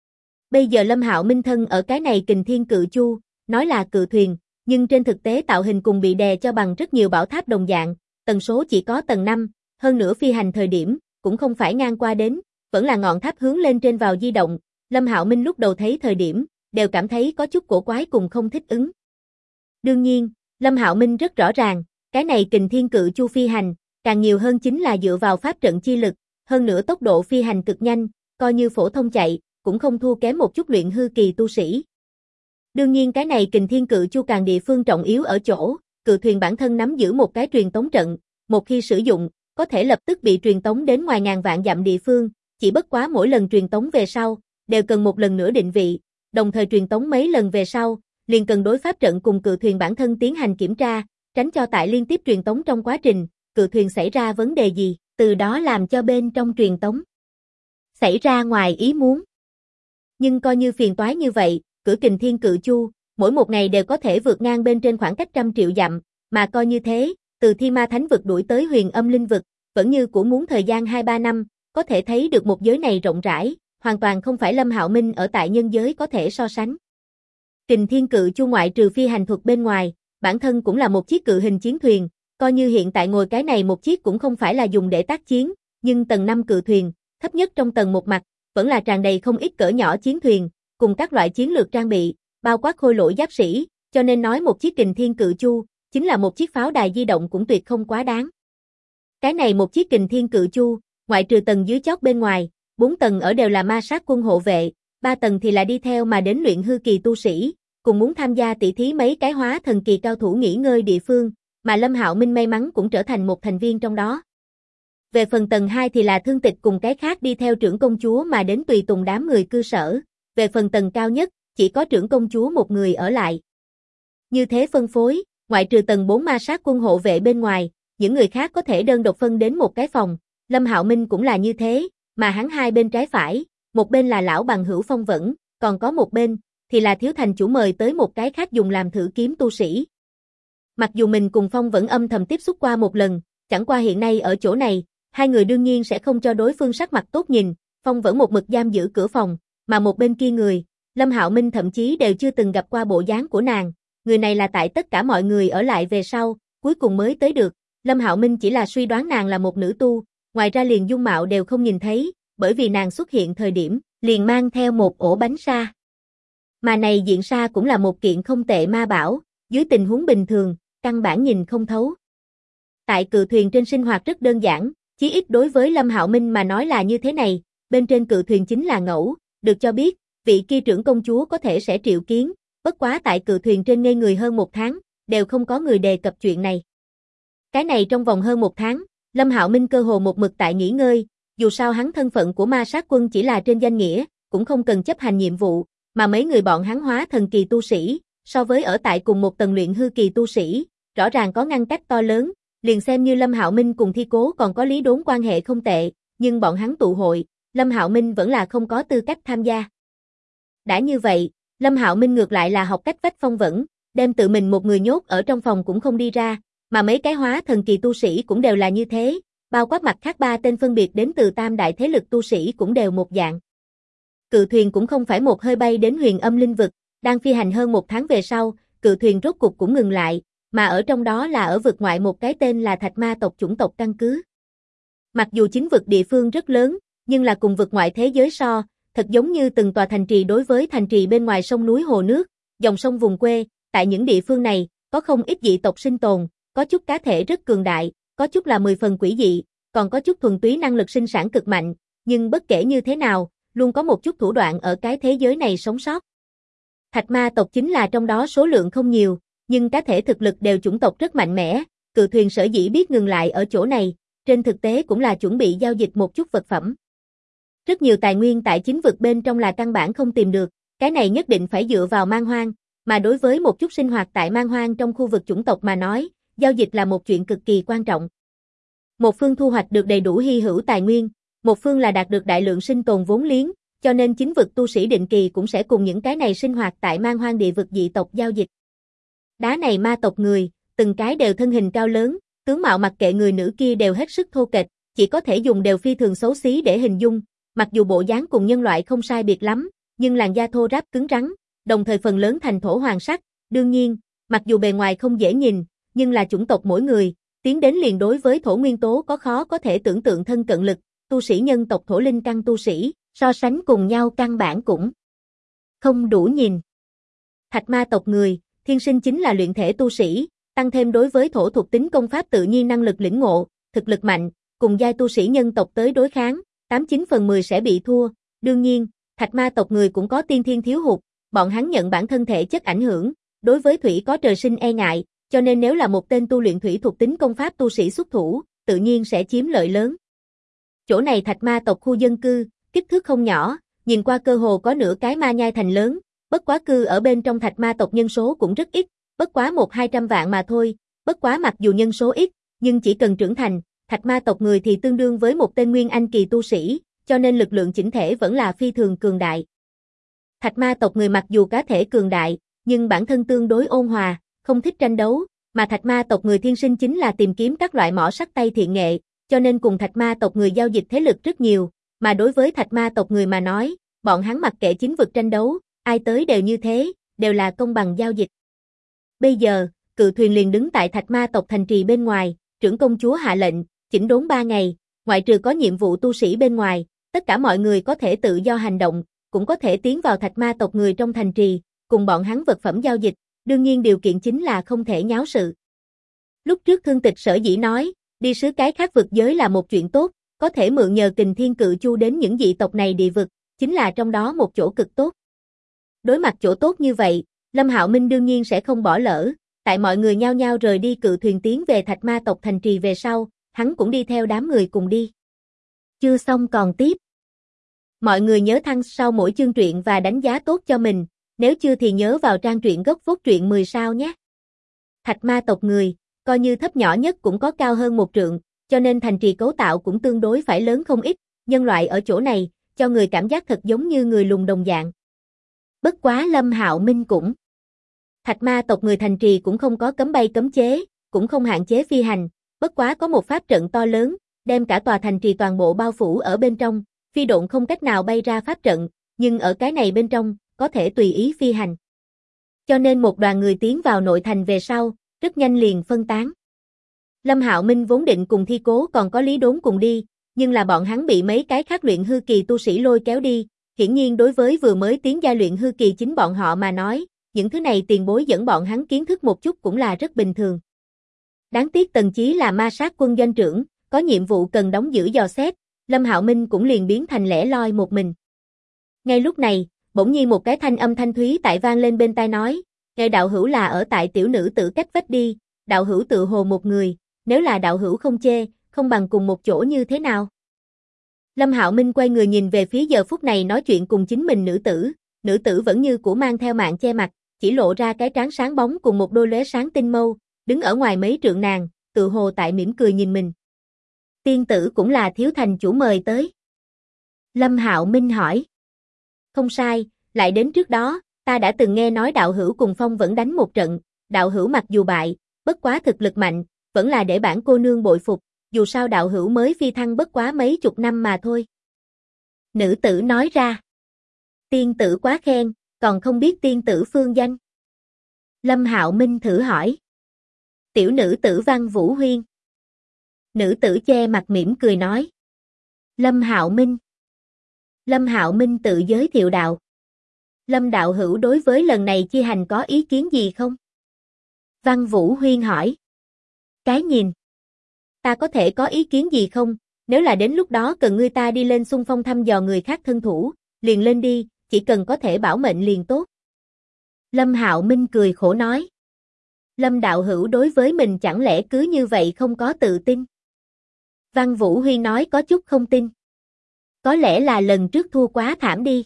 Bây giờ Lâm Hạo Minh thân ở cái này Kình Thiên Cự Chu, nói là cự thuyền, nhưng trên thực tế tạo hình cùng bị đè cho bằng rất nhiều bảo tháp đồng dạng, tần số chỉ có tầng 5, hơn nữa phi hành thời điểm, cũng không phải ngang qua đến, vẫn là ngọn tháp hướng lên trên vào di động, Lâm Hạo Minh lúc đầu thấy thời điểm, đều cảm thấy có chút cổ quái cùng không thích ứng. Đương nhiên, Lâm Hạo Minh rất rõ ràng, cái này Kình Thiên Cự Chu phi hành, càng nhiều hơn chính là dựa vào pháp trận chi lực, hơn nữa tốc độ phi hành cực nhanh, coi như phổ thông chạy, cũng không thua kém một chút luyện hư kỳ tu sĩ. Đương nhiên cái này Kình Thiên Cự Chu càng địa phương trọng yếu ở chỗ, cự thuyền bản thân nắm giữ một cái truyền tống trận, một khi sử dụng, có thể lập tức bị truyền tống đến ngoài ngàn vạn dặm địa phương, chỉ bất quá mỗi lần truyền tống về sau, đều cần một lần nữa định vị, đồng thời truyền tống mấy lần về sau, liền cần đối pháp trận cùng cự thuyền bản thân tiến hành kiểm tra, tránh cho tại liên tiếp truyền tống trong quá trình, cự thuyền xảy ra vấn đề gì, từ đó làm cho bên trong truyền tống xảy ra ngoài ý muốn. Nhưng coi như phiền toái như vậy, cử Kình Thiên Cự Chu, mỗi một ngày đều có thể vượt ngang bên trên khoảng cách 100 triệu dặm, mà coi như thế, từ Thi Ma Thánh vực đuổi tới Huyền Âm Linh vực, vẫn như của muốn thời gian 2-3 năm, có thể thấy được một giới này rộng rãi, hoàn toàn không phải Lâm Hạo Minh ở tại nhân giới có thể so sánh. Kình Thiên Cự Chu ngoại trừ phi hành thuật bên ngoài, bản thân cũng là một chiếc cự hình chiến thuyền, coi như hiện tại ngồi cái này một chiếc cũng không phải là dùng để tác chiến, nhưng tầng 5 cự thuyền, thấp nhất trong tầng một mặt, vẫn là tràn đầy không ít cỡ nhỏ chiến thuyền, cùng các loại chiến lược trang bị, bao quát khôi lỗi giáp sĩ, cho nên nói một chiếc Kình Thiên Cự Chu, chính là một chiếc pháo đài di động cũng tuyệt không quá đáng. Cái này một chiếc Kình Thiên Cự Chu, ngoại trừ tầng dưới chót bên ngoài, 4 tầng ở đều là ma sát quân hộ vệ, 3 tầng thì là đi theo mà đến luyện hư kỳ tu sĩ, cùng muốn tham gia tỷ thí mấy cái hóa thần kỳ cao thủ nghỉ ngơi địa phương, mà Lâm Hạo Minh may mắn cũng trở thành một thành viên trong đó. Về phần tầng 2 thì là Thương Tịch cùng cái khác đi theo trưởng công chúa mà đến tùy tùng đám người cư sở, về phần tầng cao nhất, chỉ có trưởng công chúa một người ở lại. Như thế phân phối, ngoại trừ tầng 4 ma sát quân hộ vệ bên ngoài, những người khác có thể đơn độc phân đến một cái phòng, Lâm Hạo Minh cũng là như thế, mà hắn hai bên trái phải, một bên là lão bằng hữu Phong Vẫn, còn có một bên thì là thiếu thành chủ mời tới một cái khác dùng làm thử kiếm tu sĩ. Mặc dù mình cùng Phong Vẫn âm thầm tiếp xúc qua một lần, chẳng qua hiện nay ở chỗ này, hai người đương nhiên sẽ không cho đối phương sắc mặt tốt nhìn, Phong Vẫn một mực giam giữ cửa phòng, mà một bên kia người, Lâm Hạo Minh thậm chí đều chưa từng gặp qua bộ dáng của nàng, người này là tại tất cả mọi người ở lại về sau, cuối cùng mới tới được, Lâm Hạo Minh chỉ là suy đoán nàng là một nữ tu, ngoài ra liền dung mạo đều không nhìn thấy, bởi vì nàng xuất hiện thời điểm, liền mang theo một ổ bánh sa. Mà này diện sa cũng là một kiện không tệ ma bảo, dưới tình huống bình thường, căn bản nhìn không thấu. Tại cự thuyền trên sinh hoạt rất đơn giản, chí ít đối với Lâm Hạo Minh mà nói là như thế này, bên trên cự thuyền chính là ngẫu, được cho biết, vị kia trưởng công chúa có thể sẽ triệu kiến, bất quá tại cự thuyền trên ngây người hơn 1 tháng, đều không có người đề cập chuyện này. Cái này trong vòng hơn 1 tháng, Lâm Hạo Minh cơ hồ một mực tại nghỉ ngơi, dù sao hắn thân phận của ma sát quân chỉ là trên danh nghĩa, cũng không cần chấp hành nhiệm vụ, mà mấy người bọn hắn hóa thần kỳ tu sĩ, so với ở tại cùng một tầng luyện hư kỳ tu sĩ, rõ ràng có ngăn cách to lớn, liền xem như Lâm Hạo Minh cùng Thi Cố còn có Lý Đốn quan hệ không tệ, nhưng bọn hắn tụ hội, Lâm Hạo Minh vẫn là không có tư cách tham gia. Đã như vậy, Lâm Hạo Minh ngược lại là học cách vách Phong Vẫn, đem tự mình một người nhốt ở trong phòng cũng không đi ra, mà mấy cái hóa thần kỳ tu sĩ cũng đều là như thế, bao quát mặt khác 3 tên phân biệt đến từ tam đại thế lực tu sĩ cũng đều một dạng. Cự thuyền cũng không phải một hơi bay đến Huyền Âm Linh Vực, đang phi hành hơn 1 tháng về sau, cự thuyền rốt cục cũng ngừng lại, mà ở trong đó là ở vực ngoại một cái tên là Thạch Ma tộc chủng tộc căn cứ. Mặc dù chính vực địa phương rất lớn, nhưng là cùng vực ngoại thế giới so, thật giống như từng tòa thành trì đối với thành trì bên ngoài sông núi hồ nước, dòng sông vùng quê, tại những địa phương này, có không ít dị tộc sinh tồn, có chút cá thể rất cường đại, có chút là 10 phần quỷ dị, còn có chút thuần túy năng lực sinh sản cực mạnh, nhưng bất kể như thế nào, luôn có một chút thủ đoạn ở cái thế giới này sống sót. Thạch Ma tộc chính là trong đó số lượng không nhiều, nhưng cá thể thực lực đều chủng tộc rất mạnh mẽ, cự thuyền sở dĩ biết ngừng lại ở chỗ này, trên thực tế cũng là chuẩn bị giao dịch một chút vật phẩm. Rất nhiều tài nguyên tại chính vực bên trong là căn bản không tìm được, cái này nhất định phải dựa vào man hoang, mà đối với một chút sinh hoạt tại man hoang trong khu vực chủng tộc mà nói, giao dịch là một chuyện cực kỳ quan trọng. Một phương thu hoạch được đầy đủ hy hữu tài nguyên, một phương là đạt được đại lượng sinh tồn vốn liếng, cho nên chính vực tu sĩ định kỳ cũng sẽ cùng những cái này sinh hoạt tại man hoang địa vực dị tộc giao dịch. Đá này ma tộc người, từng cái đều thân hình cao lớn, tướng mạo mặc kệ người nữ kia đều hết sức thô kệch, chỉ có thể dùng đều phi thường xấu xí để hình dung, mặc dù bộ dáng cùng nhân loại không sai biệt lắm, nhưng làn da thô ráp cứng rắn, đồng thời phần lớn thành thổ hoàng sắc, đương nhiên, mặc dù bề ngoài không dễ nhìn, nhưng là chủng tộc mỗi người, tiến đến liền đối với thổ nguyên tố có khó có thể tưởng tượng thân cận lực, tu sĩ nhân tộc thổ linh căn tu sĩ, so sánh cùng nhau căn bản cũng không đủ nhìn. Thạch Ma tộc người, thiên sinh chính là luyện thể tu sĩ, tăng thêm đối với thổ thuộc tính công pháp tự nhiên năng lực lĩnh ngộ, thực lực mạnh, cùng giai tu sĩ nhân tộc tới đối kháng, 89 phần 10 sẽ bị thua. Đương nhiên, Thạch Ma tộc người cũng có tiên thiên thiếu hụt, bọn hắn nhận bản thân thể chất ảnh hưởng, đối với thủy có trời sinh e ngại, cho nên nếu là một tên tu luyện thủy thuộc tính công pháp tu sĩ xuất thủ, tự nhiên sẽ chiếm lợi lớn. Chỗ này Thạch Ma tộc khu dân cư, kích thước không nhỏ, nhìn qua cơ hồ có nửa cái ma nhai thành lớn, bất quá cư ở bên trong Thạch Ma tộc nhân số cũng rất ít, bất quá 100-200 vạn mà thôi, bất quá mặc dù nhân số ít, nhưng chỉ cần trưởng thành, Thạch Ma tộc người thì tương đương với một tên Nguyên Anh kỳ tu sĩ, cho nên lực lượng chỉnh thể vẫn là phi thường cường đại. Thạch Ma tộc người mặc dù cá thể cường đại, nhưng bản thân tương đối ôn hòa, không thích tranh đấu, mà Thạch Ma tộc người thiên sinh chính là tìm kiếm các loại mỏ sắt tay thiện nghệ, cho nên cùng Thạch Ma tộc người giao dịch thế lực rất nhiều, mà đối với Thạch Ma tộc người mà nói, bọn hắn mặc kệ chính vực tranh đấu, ai tới đều như thế, đều là công bằng giao dịch. Bây giờ, cự thuyền liền đứng tại Thạch Ma tộc thành trì bên ngoài, trưởng công chúa hạ lệnh, chỉnh đốn 3 ngày, ngoại trừ có nhiệm vụ tu sĩ bên ngoài, tất cả mọi người có thể tự do hành động, cũng có thể tiến vào Thạch Ma tộc người trong thành trì, cùng bọn hắn vật phẩm giao dịch, đương nhiên điều kiện chính là không thể nháo sự. Lúc trước Thương Tịch sở dĩ nói, đi sứ cái khác vực giới là một chuyện tốt, có thể mượn nhờ Kình Thiên Cự Chu đến những dị tộc này địa vực, chính là trong đó một chỗ cực tốt. Đối mặt chỗ tốt như vậy, Lâm Hạo Minh đương nhiên sẽ không bỏ lỡ, tại mọi người nhao nhao rời đi cự thuyền tiến về Thạch Ma tộc thành trì về sau, hắn cũng đi theo đám người cùng đi. Chưa xong còn tiếp. Mọi người nhớ thăng sau mỗi chương truyện và đánh giá tốt cho mình, nếu chưa thì nhớ vào trang truyện gốc phốt truyện 10 sao nhé. Thạch ma tộc người, coi như thấp nhỏ nhất cũng có cao hơn 1 trượng, cho nên thành trì cấu tạo cũng tương đối phải lớn không ít, nhân loại ở chỗ này, cho người cảm giác thật giống như người lùn đồng dạng. Bất quá Lâm Hạo Minh cũng. Thạch ma tộc người thành trì cũng không có cấm bay cấm chế, cũng không hạn chế phi hành, bất quá có một pháp trận to lớn, đem cả tòa thành trì toàn bộ bao phủ ở bên trong, phi độn không cách nào bay ra pháp trận, nhưng ở cái này bên trong, có thể tùy ý phi hành. Cho nên một đoàn người tiến vào nội thành về sau, rất nhanh liền phân tán. Lâm Hạo Minh vốn định cùng Thi Cố còn có Lý Đốn cùng đi, nhưng là bọn hắn bị mấy cái khác luyện hư kỳ tu sĩ lôi kéo đi, hiển nhiên đối với vừa mới tiến giai luyện hư kỳ chính bọn họ mà nói, những thứ này tiền bối dẫn bọn hắn kiến thức một chút cũng là rất bình thường. Đáng tiếc Tần Chí là ma sát quân doanh trưởng, có nhiệm vụ cần đóng giữ dò xét, Lâm Hạo Minh cũng liền biến thành lẻ loi một mình. Ngay lúc này, bỗng nhiên một cái thanh âm thanh thúy tại vang lên bên tai nói, "Ngài đạo hữu là ở tại tiểu nữ tử cách vách đi, đạo hữu tự hồ một người, nếu là đạo hữu không chê, không bằng cùng một chỗ như thế nào?" Lâm Hạo Minh quay người nhìn về phía giờ phút này nói chuyện cùng chính mình nữ tử vẫn như cũ mang theo mạng che mặt, chỉ lộ ra cái trán sáng bóng cùng một đôi lóe sáng tinh mâu, đứng ở ngoài mấy trượng nàng, tự hồ tại mỉm cười nhìn mình. "Tiên tử cũng là thiếu thành chủ mời tới?" Lâm Hạo Minh hỏi. "Không sai, lại đến trước đó, ta đã từng nghe nói đạo hữu cùng Phong vẫn đánh một trận, đạo hữu mặc dù bại, bất quá thực lực mạnh, vẫn là để bản cô nương bội phục, dù sao đạo hữu mới phi thăng bất quá mấy chục năm mà thôi." Nữ tử nói ra. "Tiên tử quá khen, còn không biết tiên tử phương danh?" Lâm Hạo Minh thử hỏi. "Tiểu nữ tử Văn Vũ Huyên." Nữ tử che mặt mỉm cười nói. Lâm Hạo Minh. Lâm Hạo Minh tự giới thiệu đạo. "Lâm đạo hữu đối với lần này chi hành có ý kiến gì không?" Văn Vũ Huyên hỏi. "Cái nhìn. Ta có thể có ý kiến gì không, nếu là đến lúc đó cần ngươi ta đi lên xung phong thăm dò người khác thân thủ, liền lên đi, chỉ cần có thể bảo mệnh liền tốt." Lâm Hạo Minh cười khổ nói. "Lâm đạo hữu đối với mình chẳng lẽ cứ như vậy không có tự tin?" Văn Vũ Huyên nói có chút không tin. "Có lẽ là lần trước thua quá thảm đi."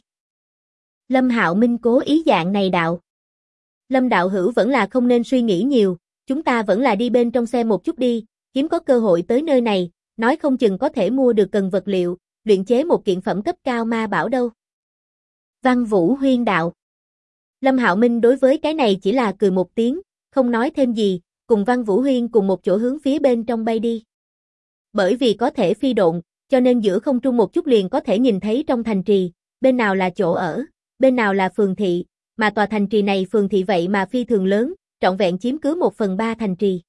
Lâm Hạo Minh cố ý dạng này đạo. "Lâm đạo hữu vẫn là không nên suy nghĩ nhiều, chúng ta vẫn là đi bên trong xe một chút đi, hiếm có cơ hội tới nơi này, nói không chừng có thể mua được cần vật liệu, luyện chế một kiện phẩm cấp cao ma bảo đâu." Văn Vũ Huyên đạo. Lâm Hạo Minh đối với cái này chỉ là cười một tiếng, không nói thêm gì, cùng Văn Vũ Huyên cùng một chỗ hướng phía bên trong bay đi. Bởi vì có thể phi độn, cho nên giữa không trung một chút liền có thể nhìn thấy trong thành trì, bên nào là chỗ ở, bên nào là phường thị, mà tòa thành trì này phường thị vậy mà phi thường lớn, trọn vẹn chiếm cứ 1/3 thành trì.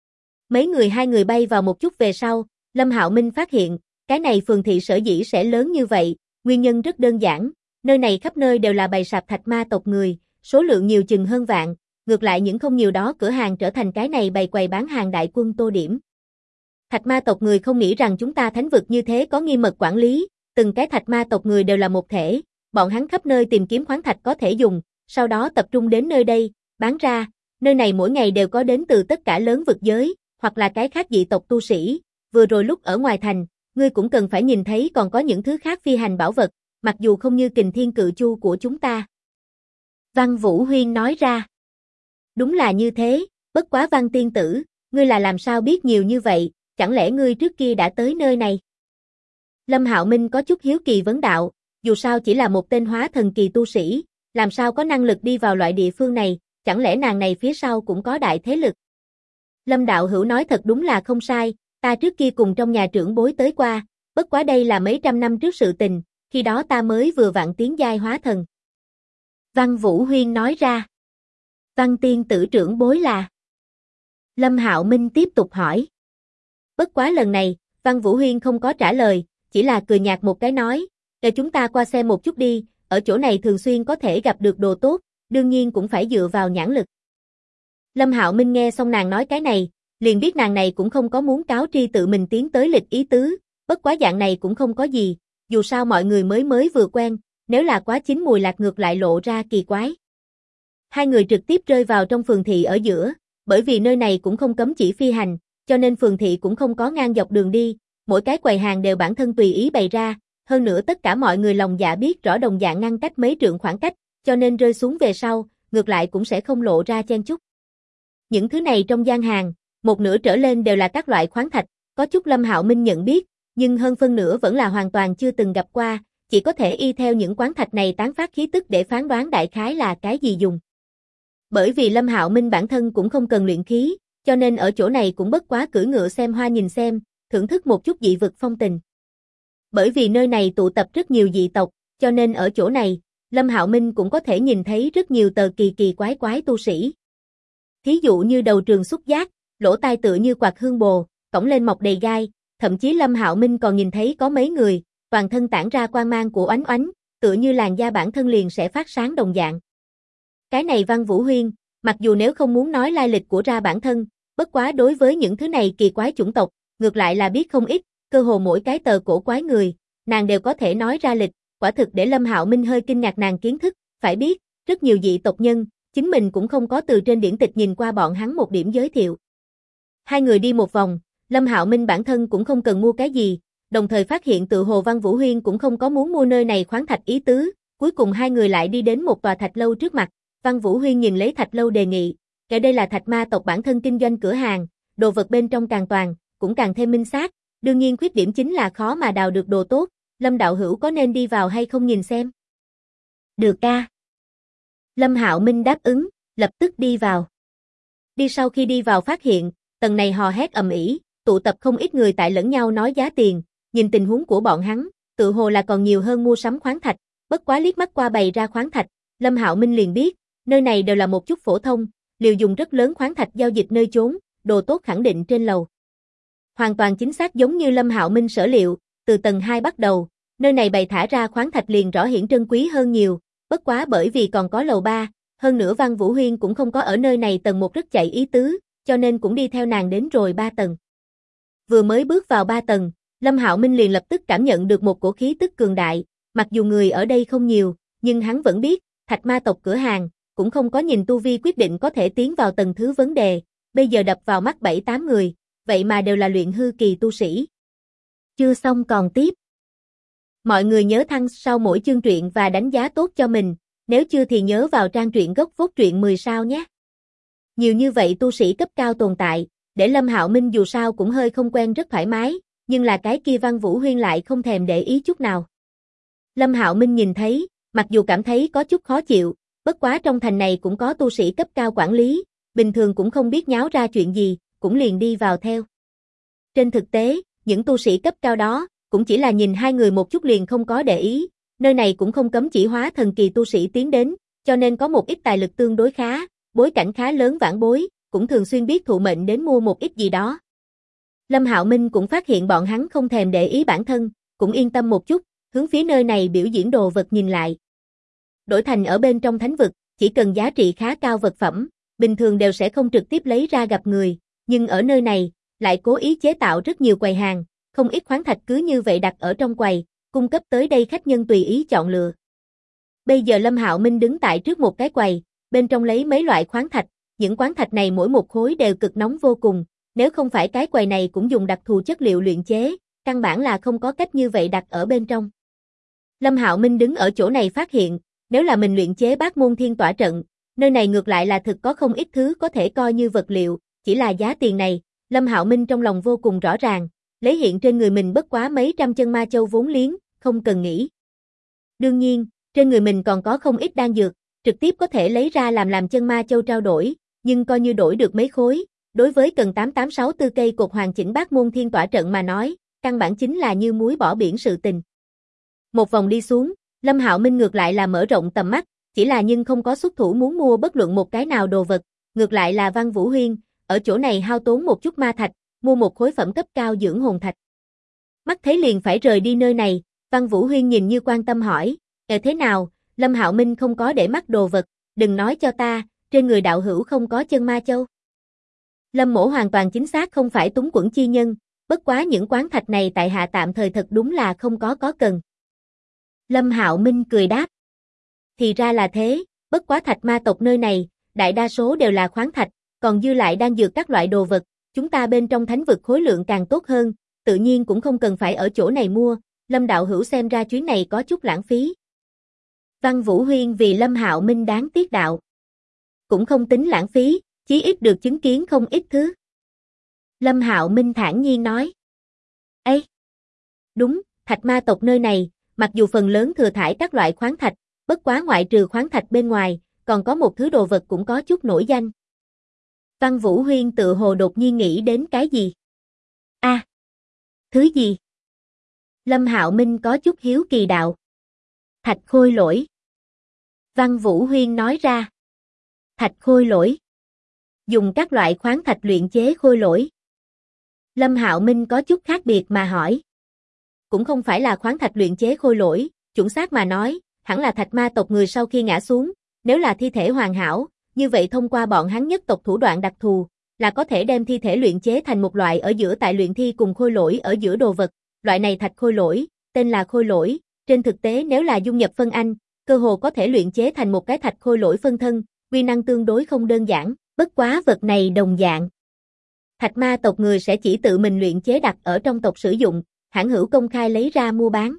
Hai người bay vào một chút về sau, Lâm Hạo Minh phát hiện, cái này phường thị sở dĩ sẽ lớn như vậy, nguyên nhân rất đơn giản, nơi này khắp nơi đều là bày sạp thạch ma tộc người, số lượng nhiều chừng hơn vạn, ngược lại những không nhiều đó cửa hàng trở thành cái này bày quầy bán hàng đại quân tô điểm. Thạch ma tộc người không nghĩ rằng chúng ta thánh vực như thế có nghiêm mật quản lý, từng cái thạch ma tộc người đều là một thể, bọn hắn khắp nơi tìm kiếm khoáng thạch có thể dùng, sau đó tập trung đến nơi đây, bán ra, nơi này mỗi ngày đều có đến từ tất cả lớn vực giới, hoặc là cái khác dị tộc tu sĩ, vừa rồi lúc ở ngoài thành, ngươi cũng cần phải nhìn thấy còn có những thứ khác phi hành bảo vật, mặc dù không như Kình Thiên Cự Chu của chúng ta. Văn Vũ Huyên nói ra. Đúng là như thế, bất quá Văn tiên tử, ngươi là làm sao biết nhiều như vậy, chẳng lẽ ngươi trước kia đã tới nơi này? Lâm Hạo Minh có chút hiếu kỳ vấn đạo, dù sao chỉ là một tên hóa thần kỳ tu sĩ, làm sao có năng lực đi vào loại địa phương này, chẳng lẽ nàng này phía sau cũng có đại thế lực? Lâm đạo hữu nói thật đúng là không sai, ta trước kia cùng trong nhà trưởng bối tới qua, bất quá đây là mấy trăm năm trước sự tình, khi đó ta mới vừa vặn tiến giai hóa thần. Văn Vũ Huyên nói ra. Văn tiên tử trưởng bối là? Lâm Hạo Minh tiếp tục hỏi. Bất quá lần này, Văn Vũ Huyên không có trả lời, chỉ là cười nhạt một cái nói, để chúng ta qua xem một chút đi, ở chỗ này thường xuyên có thể gặp được đồ tốt, đương nhiên cũng phải dựa vào nhãn lực. Lâm Hạo Minh nghe xong nàng nói cái này, liền biết nàng này cũng không có muốn cáo tri tự mình tiến tới lịch ý tứ, bất quá dạng này cũng không có gì, dù sao mọi người mới vừa quen, nếu là quá chín mùi lạc ngược lại lộ ra kỳ quái. Hai người trực tiếp rơi vào trong phường thị ở giữa, bởi vì nơi này cũng không cấm chỉ phi hành, cho nên phường thị cũng không có ngang dọc đường đi, mỗi cái quầy hàng đều bản thân tùy ý bày ra, hơn nữa tất cả mọi người lòng dạ biết rõ đồng dạng ngăn cách mấy trượng khoảng cách, cho nên rơi xuống về sau, ngược lại cũng sẽ không lộ ra chen chúc. Những thứ này trong gian hàng, một nửa trở lên đều là các loại khoáng thạch, có chút Lâm Hạo Minh nhận biết, nhưng hơn phân nửa vẫn là hoàn toàn chưa từng gặp qua, chỉ có thể y theo những khoáng thạch này tán phát khí tức để phán đoán đại khái là cái gì dùng. Bởi vì Lâm Hạo Minh bản thân cũng không cần luyện khí, cho nên ở chỗ này cũng bất quá cưỡi ngựa xem hoa nhìn xem, thưởng thức một chút dị vực phong tình. Bởi vì nơi này tụ tập rất nhiều dị tộc, cho nên ở chỗ này, Lâm Hạo Minh cũng có thể nhìn thấy rất nhiều tờ kỳ quái tu sĩ. Thí dụ như đầu trường xúc giác, lỗ tai tựa như quạt hương bồ, cổng lên mọc đầy gai, thậm chí Lâm Hạo Minh còn nhìn thấy có mấy người, toàn thân tản ra quang mang của oánh oánh, tựa như làn da bản thân liền sẽ phát sáng đồng dạng. Cái này Văn Vũ Huyên, mặc dù nếu không muốn nói lai lịch của ra bản thân, bất quá đối với những thứ này kỳ quái chủng tộc, ngược lại là biết không ít, cơ hồ mỗi cái tờ cổ quái người, nàng đều có thể nói ra lịch, quả thực để Lâm Hạo Minh hơi kinh ngạc nàng kiến thức, phải biết, rất nhiều dị tộc nhân, chính mình cũng không có từ trên điển tịch nhìn qua bọn hắn một điểm giới thiệu. Hai người đi một vòng, Lâm Hạo Minh bản thân cũng không cần mua cái gì, đồng thời phát hiện tự hồ Văn Vũ Huyên cũng không có muốn mua nơi này khoáng thạch ý tứ, cuối cùng hai người lại đi đến một tòa thạch lâu trước mặt, Văn Vũ Huyên nhìn lấy thạch lâu đề nghị, kể đây là thạch ma tộc bản thân kinh doanh cửa hàng, đồ vật bên trong càng toàn, cũng càng thêm minh xác, đương nhiên khuyết điểm chính là khó mà đào được đồ tốt, Lâm đạo hữu có nên đi vào hay không nhìn xem? Được a. Lâm Hạo Minh đáp ứng, lập tức đi vào. Sau khi đi vào phát hiện, tầng này hò hét ầm ĩ, tụ tập không ít người tại lẫn nhau nói giá tiền, nhìn tình huống của bọn hắn, tự hồ là còn nhiều hơn mua sắm khoáng thạch, bất quá liếc mắt qua bày ra khoáng thạch, Lâm Hạo Minh liền biết, nơi này đều là một chút phổ thông, liều dùng rất lớn khoáng thạch giao dịch nơi chốn, đồ tốt khẳng định trên lầu. Hoàn toàn chính xác giống như Lâm Hạo Minh sở liệu, từ tầng 2 bắt đầu, nơi này bày thả ra khoáng thạch liền rõ hiển trân quý hơn nhiều, bất quá bởi vì còn có lầu 3, hơn nữa Văn Vũ Huyên cũng không có ở nơi này tầng 1 rất chạy ý tứ, cho nên cũng đi theo nàng đến rồi 3 tầng. Vừa mới bước vào 3 tầng, Lâm Hạo Minh liền lập tức cảm nhận được một cổ khí tức cường đại, mặc dù người ở đây không nhiều, nhưng hắn vẫn biết, thạch ma tộc cửa hàng, cũng không có nhìn tu vi quyết định có thể tiến vào tầng thứ vấn đề, bây giờ đập vào mắt 7-8 người, vậy mà đều là luyện hư kỳ tu sĩ. Chưa xong còn tiếp. Mọi người nhớ thăng sau mỗi chương truyện và đánh giá tốt cho mình, nếu chưa thì nhớ vào trang truyện gốc VOD truyện 10 sao nhé. Nhiều như vậy tu sĩ cấp cao tồn tại, để Lâm Hạo Minh dù sao cũng hơi không quen rất thoải mái, nhưng là cái kia Văn Vũ Huyên lại không thèm để ý chút nào. Lâm Hạo Minh nhìn thấy, mặc dù cảm thấy có chút khó chịu, bất quá trong thành này cũng có tu sĩ cấp cao quản lý, bình thường cũng không biết nháo ra chuyện gì, cũng liền đi vào theo. Trên thực tế, những tu sĩ cấp cao đó, cũng chỉ là nhìn hai người một chút liền không có để ý, nơi này cũng không cấm chỉ hóa thần kỳ tu sĩ tiến đến, cho nên có một ít tài lực tương đối khá, bối cảnh khá lớn vãn bối, cũng thường xuyên biết thụ mệnh đến mua một ít gì đó. Lâm Hạo Minh cũng phát hiện bọn hắn không thèm để ý bản thân, cũng yên tâm một chút, hướng phía nơi này biểu diễn đồ vật nhìn lại. Đổi thành ở bên trong thánh vực, chỉ cần giá trị khá cao vật phẩm, bình thường đều sẽ không trực tiếp lấy ra gặp người, nhưng ở nơi này, lại cố ý chế tạo rất nhiều quầy hàng, không ít khoáng thạch cứ như vậy đặt ở trong quầy, cung cấp tới đây khách nhân tùy ý chọn lựa. Bây giờ Lâm Hạo Minh đứng tại trước một cái quầy, bên trong lấy mấy loại khoáng thạch, những khoáng thạch này mỗi một khối đều cực nóng vô cùng, nếu không phải cái quầy này cũng dùng đặc thù chất liệu luyện chế, căn bản là không có cách như vậy đặt ở bên trong. Lâm Hạo Minh đứng ở chỗ này phát hiện, nếu là mình luyện chế Bát Môn Thiên Tỏa trận, nơi này ngược lại là thực có không ít thứ có thể coi như vật liệu, chỉ là giá tiền này, Lâm Hạo Minh trong lòng vô cùng rõ ràng, lấy hiện trên người mình bất quá mấy trăm chân ma châu vốn liếng, không cần nghĩ. Đương nhiên, trên người mình còn có không ít đan dược, trực tiếp có thể lấy ra làm chân ma châu trao đổi, nhưng coi như đổi được mấy khối, đối với cần 8864 cây cột hoàn chỉnh Bát Môn Thiên Tỏa trận mà nói, căn bản chính là như muối bỏ biển sự tình. Một vòng đi xuống, Lâm Hạo Minh ngược lại là mở rộng tầm mắt, chỉ là nhưng không có xuất thủ muốn mua bất luận một cái nào đồ vật, ngược lại là Văn Vũ Huyên, ở chỗ này hao tốn một chút ma thạch, mua một khối phẩm cấp cao dưỡng hồn thạch. Mắt thấy liền phải rời đi nơi này, Văn Vũ Huyên nhìn như quan tâm hỏi, thế nào, Lâm Hạo Minh không có để mắt đồ vật, đừng nói cho ta, trên người đạo hữu không có chân ma châu. Lâm Mỗ hoàn toàn chính xác không phải túng quẫn chi nhân, bất quá những quán thạch này tại hạ tạm thời thật đúng là không có cần. Lâm Hạo Minh cười đáp. Thì ra là thế, bất quá thạch ma tộc nơi này, đại đa số đều là khoáng thạch, còn dư lại đang dược các loại đồ vật, chúng ta bên trong thánh vực khối lượng càng tốt hơn, tự nhiên cũng không cần phải ở chỗ này mua, Lâm đạo hữu xem ra chuyến này có chút lãng phí. Văn Vũ Huyên vì Lâm Hạo Minh đáng tiếc đạo. Cũng không tính lãng phí, Chí ít được chứng kiến không ít thứ. Lâm Hạo Minh thản nhiên nói. Ê! Đúng, thạch ma tộc nơi này, mặc dù phần lớn thừa thải các loại khoáng thạch, bất quá ngoại trừ khoáng thạch bên ngoài, còn có một thứ đồ vật cũng có chút nổi danh. Văn Vũ Huyên tự hồ đột nhiên nghĩ đến cái gì? A, thứ gì? Lâm Hạo Minh có chút hiếu kỳ đạo. Thạch khôi lỗi. Văn Vũ Huyên nói ra. Thạch khôi lỗi. Dùng các loại khoáng thạch luyện chế khôi lỗi. Lâm Hạo Minh có chút khác biệt mà hỏi. Cũng không phải là khoáng thạch luyện chế khôi lỗi, chuẩn xác mà nói, hẳn là thạch ma tộc người sau khi ngã xuống, nếu là thi thể hoàn hảo, như vậy thông qua bọn hắn nhất tộc thủ đoạn đặc thù, là có thể đem thi thể luyện chế thành một loại ở giữa tại luyện thi cùng khôi lỗi ở giữa đồ vật, loại này thạch khôi lỗi, tên là khôi lỗi, trên thực tế nếu là dung nhập phân anh, cơ hồ có thể luyện chế thành một cái thạch khôi lỗi phân thân, uy năng tương đối không đơn giản, bất quá vật này đồng dạng. Thạch ma tộc người sẽ chỉ tự mình luyện chế đặt ở trong tộc sử dụng, hãng hữu công khai lấy ra mua bán.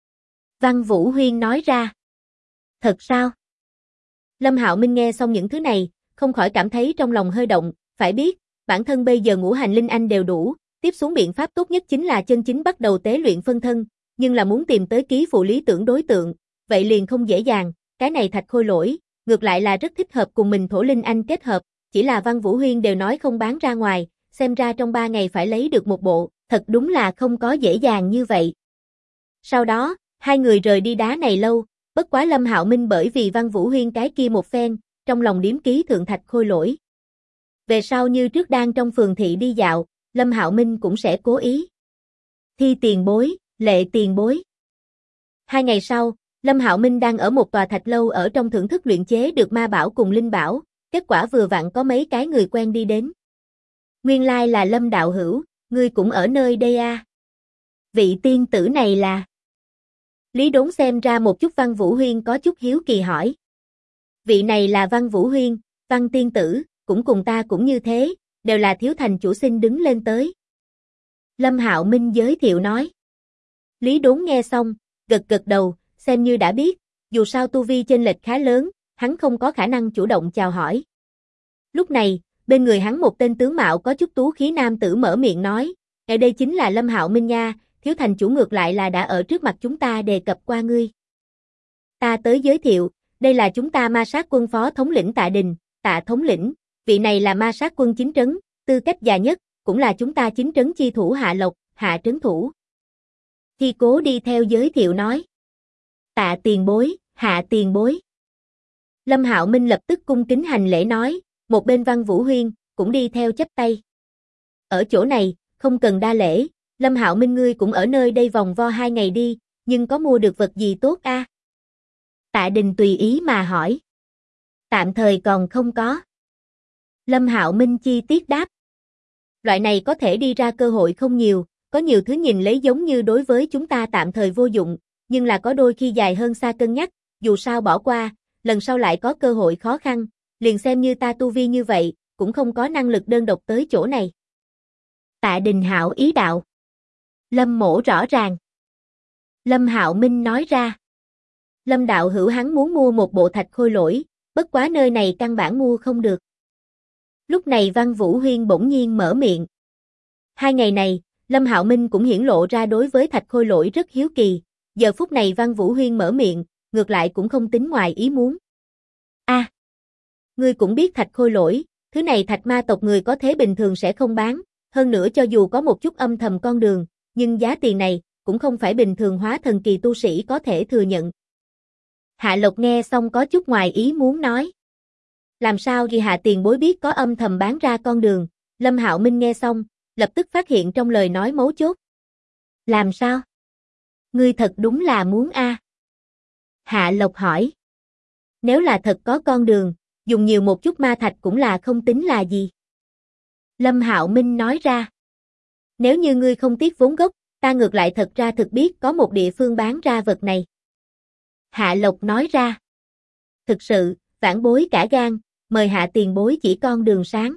Văn Vũ Huyên nói ra. Thật sao? Lâm Hạo Minh nghe xong những thứ này, không khỏi cảm thấy trong lòng hơi động, phải biết, bản thân bây giờ ngũ hành linh anh đều đủ, tiếp xuống biện pháp tốt nhất chính là chân chính bắt đầu tế luyện phân thân, nhưng là muốn tìm tới ký phụ lý tưởng đối tượng, vậy liền không dễ dàng, cái này thạch khôi lỗi, ngược lại là rất thích hợp cùng mình thổ linh anh kết hợp, chỉ là Văn Vũ Huyên đều nói không bán ra ngoài, xem ra trong 3 ngày phải lấy được một bộ, thật đúng là không có dễ dàng như vậy. Sau đó, hai người rời đi đá này lâu, bất quá Lâm Hạo Minh bởi vì Văn Vũ Huyên cái kia một phen, trong lòng điếm ký thượng thạch khôi lỗi. Về sau như trước đang trong phường thị đi dạo, Lâm Hạo Minh cũng sẽ cố ý. Thi tiền bối, lệ tiền bối. 2 ngày sau, Lâm Hạo Minh đang ở một tòa thạch lâu ở trong thưởng thức luyện chế được ma bảo cùng linh bảo, kết quả vừa vặn có mấy cái người quen đi đến. Nguyên lai là Lâm đạo hữu, ngươi cũng ở nơi đây à? Vị tiên tử này là... Lý Đốn xem ra một chút Văn Vũ Huyên có chút hiếu kỳ hỏi. Vị này là Văn Vũ Huyên, Văn tiên tử, cũng cùng ta cũng như thế, đều là thiếu thành chủ xin đứng lên tới. Lâm Hạo Minh giới thiệu nói. Lý Đốn nghe xong, gật gật đầu, xem như đã biết, dù sao tu vi chênh lệch khá lớn, hắn không có khả năng chủ động chào hỏi. Lúc này, bên người hắn một tên tướng mạo có chút tú khí nam tử mở miệng nói, ở đây chính là Lâm Hạo Minh nha, thiếu thành chủ ngược lại là đã ở trước mặt chúng ta đề cập qua ngươi. Ta tới giới thiệu, đây là chúng ta ma sát quân phó thống lĩnh Tạ Đình, Tạ thống lĩnh, vị này là ma sát quân chính trấn, tư cách già nhất, cũng là chúng ta chính trấn chi thủ Hạ Lộc, Hạ trấn thủ. Thi Cố đi theo giới thiệu nói. Tạ tiền bối, Hạ tiền bối. Lâm Hạo Minh lập tức cung kính hành lễ nói, một bên Văn Vũ Huyên cũng đi theo chắp tay. Ở chỗ này, không cần đa lễ, Lâm Hạo Minh ngươi cũng ở nơi đây vòng vo 2 ngày đi, nhưng có mua được vật gì tốt a? Tạ Đình tùy ý mà hỏi. Tạm thời còn không có. Lâm Hạo Minh chi tiết đáp. Loại này có thể đi ra cơ hội không nhiều, có nhiều thứ nhìn lấy giống như đối với chúng ta tạm thời vô dụng, nhưng là có đôi khi dài hơn xa cân nhắc, dù sao bỏ qua, lần sau lại có cơ hội khó khăn, liền xem như ta tu vi như vậy, cũng không có năng lực đơn độc tới chỗ này. Tạ Đình hảo ý đạo. Lâm mỗ rõ ràng. Lâm Hạo Minh nói ra. Lâm đạo hữu hắn muốn mua một bộ thạch khôi lỗi, bất quá nơi này căn bản mua không được. Lúc này Văn Vũ Huyên bỗng nhiên mở miệng. 2 ngày này, Lâm Hạo Minh cũng hiển lộ ra đối với thạch khôi lỗi rất hiếu kỳ, giờ phút này Văn Vũ Huyên mở miệng, ngược lại cũng không tính ngoài ý muốn. A, ngươi cũng biết thạch khôi lỗi, thứ này thạch ma tộc người có thế bình thường sẽ không bán, hơn nữa cho dù có một chút âm thầm con đường, nhưng giá tiền này cũng không phải bình thường hóa thần kỳ tu sĩ có thể thừa nhận. Hạ Lộc nghe xong có chút ngoài ý muốn nói. Làm sao thì Hạ tiền bối biết có âm thầm bán ra con đường, Lâm Hạo Minh nghe xong, lập tức phát hiện trong lời nói mấu chốt. Làm sao? Ngươi thật đúng là muốn a? Hạ Lộc hỏi. Nếu là thật có con đường, dùng nhiều một chút ma thạch cũng là không tính là gì. Lâm Hạo Minh nói ra. Nếu như ngươi không tiếc vốn gốc, ta ngược lại thật ra thực biết có một địa phương bán ra vật này. Hạ Lộc nói ra. Thực sự, vãn bối cả gan, mời Hạ tiền bối chỉ con đường sáng.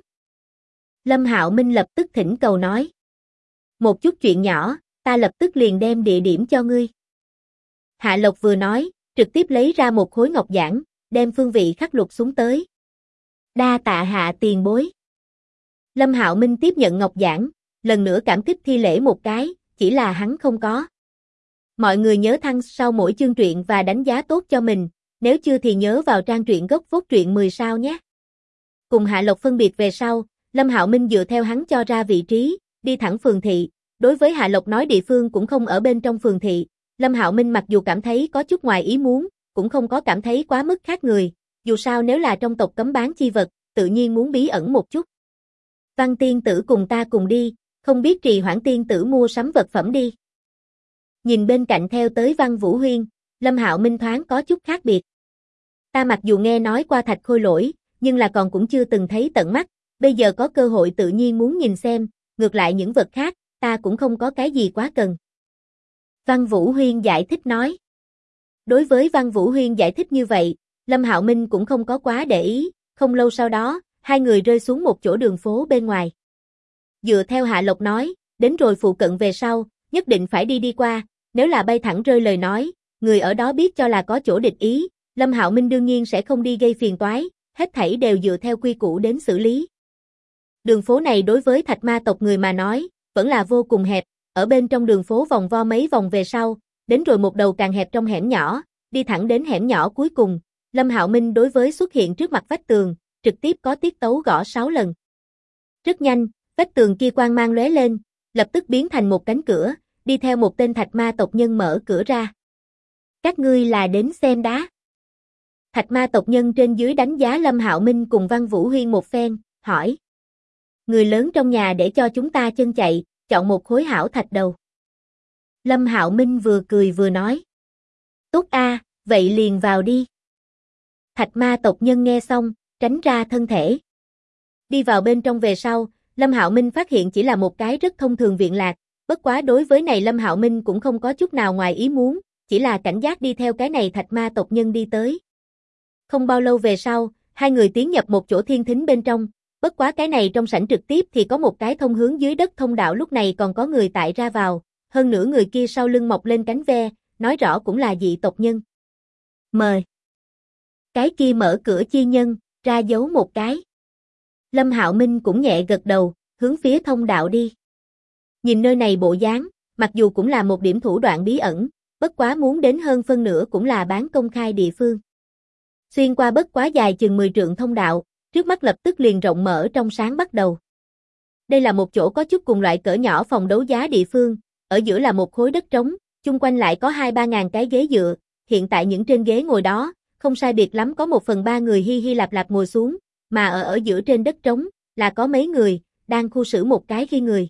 Lâm Hạo Minh lập tức thỉnh cầu nói. Một chút chuyện nhỏ, ta lập tức liền đem địa điểm cho ngươi. Hạ Lộc vừa nói, trực tiếp lấy ra một khối ngọc giản, đem phương vị khắc lục xuống tới. Đa tạ Hạ tiền bối. Lâm Hạo Minh tiếp nhận ngọc giản, lần nữa cảm kích thi lễ một cái, chỉ là hắn không có. Mọi người nhớ thăng sau mỗi chương truyện và đánh giá tốt cho mình, nếu chưa thì nhớ vào trang truyện gốc phốt truyện 10 sao nhé. Cùng Hạ Lộc phân biệt về sau, Lâm Hạo Minh dựa theo hắn cho ra vị trí, đi thẳng phường thị. Đối với Hạ Lộc nói địa phương cũng không ở bên trong phường thị, Lâm Hạo Minh mặc dù cảm thấy có chút ngoài ý muốn, cũng không có cảm thấy quá mức khác người, dù sao nếu là trong tộc cấm bán chi vật, tự nhiên muốn bí ẩn một chút. Văn tiên tử cùng ta cùng đi, không biết trì hoãn tiên tử mua sắm vật phẩm đi. Nhìn bên cạnh theo tới Văn Vũ Huyên, Lâm Hạo Minh thoáng có chút khác biệt. Ta mặc dù nghe nói qua Thạch Khôi Lỗi, nhưng là còn cũng chưa từng thấy tận mắt, bây giờ có cơ hội tự nhiên muốn nhìn xem, ngược lại những vật khác, ta cũng không có cái gì quá cần. Văn Vũ Huyên giải thích nói. Đối với Văn Vũ Huyên giải thích như vậy, Lâm Hạo Minh cũng không có quá để ý, không lâu sau đó, hai người rơi xuống một chỗ đường phố bên ngoài. Dựa theo Hạ Lộc nói, đến rồi phụ cận về sau, nhất định phải đi qua, nếu là bay thẳng rơi lời nói, người ở đó biết cho là có chỗ địch ý, Lâm Hạo Minh đương nhiên sẽ không đi gây phiền toái, hết thảy đều dựa theo quy củ đến xử lý. Đường phố này đối với Thạch Ma tộc người mà nói, vẫn là vô cùng hẹp, ở bên trong đường phố vòng vo mấy vòng về sau, đến rồi một đầu càng hẹp trong hẻm nhỏ, đi thẳng đến hẻm nhỏ cuối cùng, Lâm Hạo Minh đối với xuất hiện trước mặt vách tường, trực tiếp có tiết tấu gõ 6 lần. Rất nhanh, vách tường kia quang mang lóe lên, lập tức biến thành một cánh cửa, đi theo một tên Thạch Ma tộc nhân mở cửa ra. Các ngươi là đến xem đá. Thạch Ma tộc nhân trên dưới đánh giá Lâm Hạo Minh cùng Văn Vũ Huyên một phen, hỏi. Người lớn trong nhà để cho chúng ta chân chạy, chọn một khối hảo thạch đầu. Lâm Hạo Minh vừa cười vừa nói. Tốt a, vậy liền vào đi. Thạch Ma tộc nhân nghe xong, tránh ra thân thể. Đi vào bên trong về sau, Lâm Hạo Minh phát hiện chỉ là một cái rất thông thường viện lạc, bất quá đối với này Lâm Hạo Minh cũng không có chút nào ngoài ý muốn, chỉ là cảnh giác đi theo cái này Thạch Ma tộc nhân đi tới. Không bao lâu về sau, hai người tiến nhập một chỗ thiên thính bên trong, bất quá cái này trong sảnh trực tiếp thì có một cái thông hướng dưới đất thông đạo, lúc này còn có người tại ra vào, hơn nữa người kia sau lưng mọc lên cánh ve, nói rõ cũng là dị tộc nhân. Mời. Cái kia mở cửa chi nhân, ra dấu một cái. Lâm Hạo Minh cũng nhẹ gật đầu, hướng phía thông đạo đi. Nhìn nơi này bộ dáng, mặc dù cũng là một điểm thủ đoạn bí ẩn, bất quá muốn đến hơn phân nửa cũng là bán công khai địa phương. Xuyên qua bất quá dài chừng 10 trượng thông đạo, trước mắt lập tức liền rộng mở trong sáng bắt đầu. Đây là một chỗ có chút cùng loại cỡ nhỏ phòng đấu giá địa phương, ở giữa là một khối đất trống, chung quanh lại có 2-3 ngàn cái ghế dựa, hiện tại những trên ghế ngồi đó, không sai biệt lắm có 1/3 người hi hi lạp lạp ngồi xuống, mà ở giữa trên đất trống, là có mấy người, đang khu xử một cái khi người.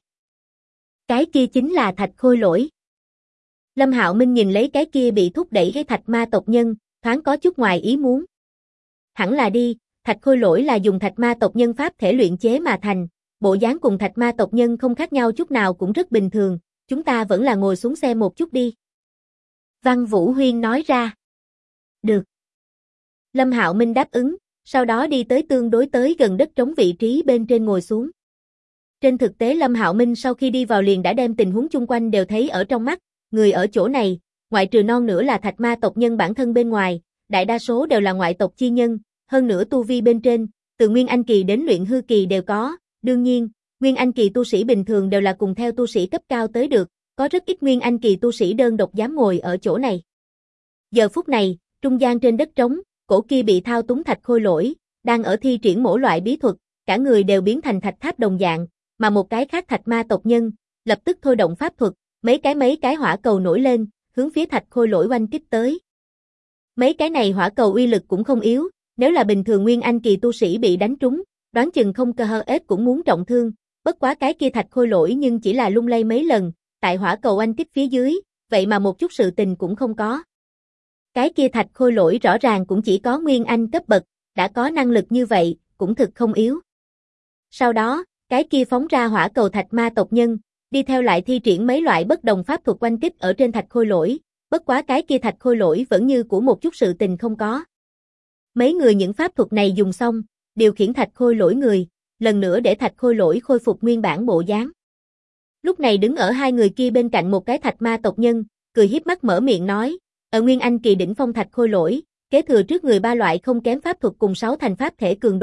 Cái kia chính là Thạch Khôi Lỗi. Lâm Hạo Minh nhìn lấy cái kia bị thúc đẩy cái Thạch Ma tộc nhân, thoáng có chút ngoài ý muốn. Hẳn là đi, Thạch Khôi Lỗi là dùng Thạch Ma tộc nhân pháp thể luyện chế mà thành, bộ dáng cùng Thạch Ma tộc nhân không khác nhau chút nào cũng rất bình thường, chúng ta vẫn là ngồi xuống xe một chút đi. Văn Vũ Huyên nói ra. Được. Lâm Hạo Minh đáp ứng, sau đó đi tới tương đối tới gần đất trống vị trí bên trên ngồi xuống. Trên thực tế Lâm Hạo Minh sau khi đi vào liền đã đem tình huống chung quanh đều thấy ở trong mắt, người ở chỗ này, ngoại trừ non nữa là Thạch Ma tộc nhân bản thân bên ngoài, đại đa số đều là ngoại tộc chi nhân, hơn nữa tu vi bên trên, từ Nguyên Anh kỳ đến luyện hư kỳ đều có, đương nhiên, Nguyên Anh kỳ tu sĩ bình thường đều là cùng theo tu sĩ cấp cao tới được, có rất ít Nguyên Anh kỳ tu sĩ đơn độc dám ngồi ở chỗ này. Giờ phút này, trung gian trên đất trống, cổ kia bị thao túng Thạch Khôi Lỗi, đang ở thi triển mỗi loại bí thuật, cả người đều biến thành thạch tháp đồng dạng, mà một cái khác Thạch Ma tộc nhân, lập tức thôi động pháp thuật, mấy cái hỏa cầu nổi lên, hướng phía Thạch Khôi Lỗi oanh kích tới. Mấy cái này hỏa cầu uy lực cũng không yếu, nếu là bình thường Nguyên Anh kỳ tu sĩ bị đánh trúng, đoán chừng không cơ hơ ết cũng muốn trọng thương, bất quá cái kia Thạch Khôi Lỗi nhưng chỉ là lung lay mấy lần, tại hỏa cầu oanh kích phía dưới, vậy mà một chút sự tình cũng không có. Cái kia Thạch Khôi Lỗi rõ ràng cũng chỉ có Nguyên Anh cấp bậc, đã có năng lực như vậy, cũng thực không yếu. Sau đó, cái kia phóng ra hỏa cầu Thạch Ma tộc nhân, đi theo lại thi triển mấy loại bất đồng pháp thuật oanh kích ở trên Thạch Khôi Lỗi, bất quá cái kia Thạch Khôi Lỗi vẫn như của một chút sự tình không có. Mấy người những pháp thuật này dùng xong, điều khiển Thạch Khôi Lỗi người, lần nữa để Thạch Khôi Lỗi khôi phục nguyên bản bộ dáng. Lúc này đứng ở hai người kia bên cạnh một cái Thạch Ma tộc nhân, cười hiếp mắt mở miệng nói, ở Nguyên Anh kỳ đỉnh phong Thạch Khôi Lỗi, kế thừa trước người 3 loại không kém pháp thuật cùng 6 thành pháp thể cường độ,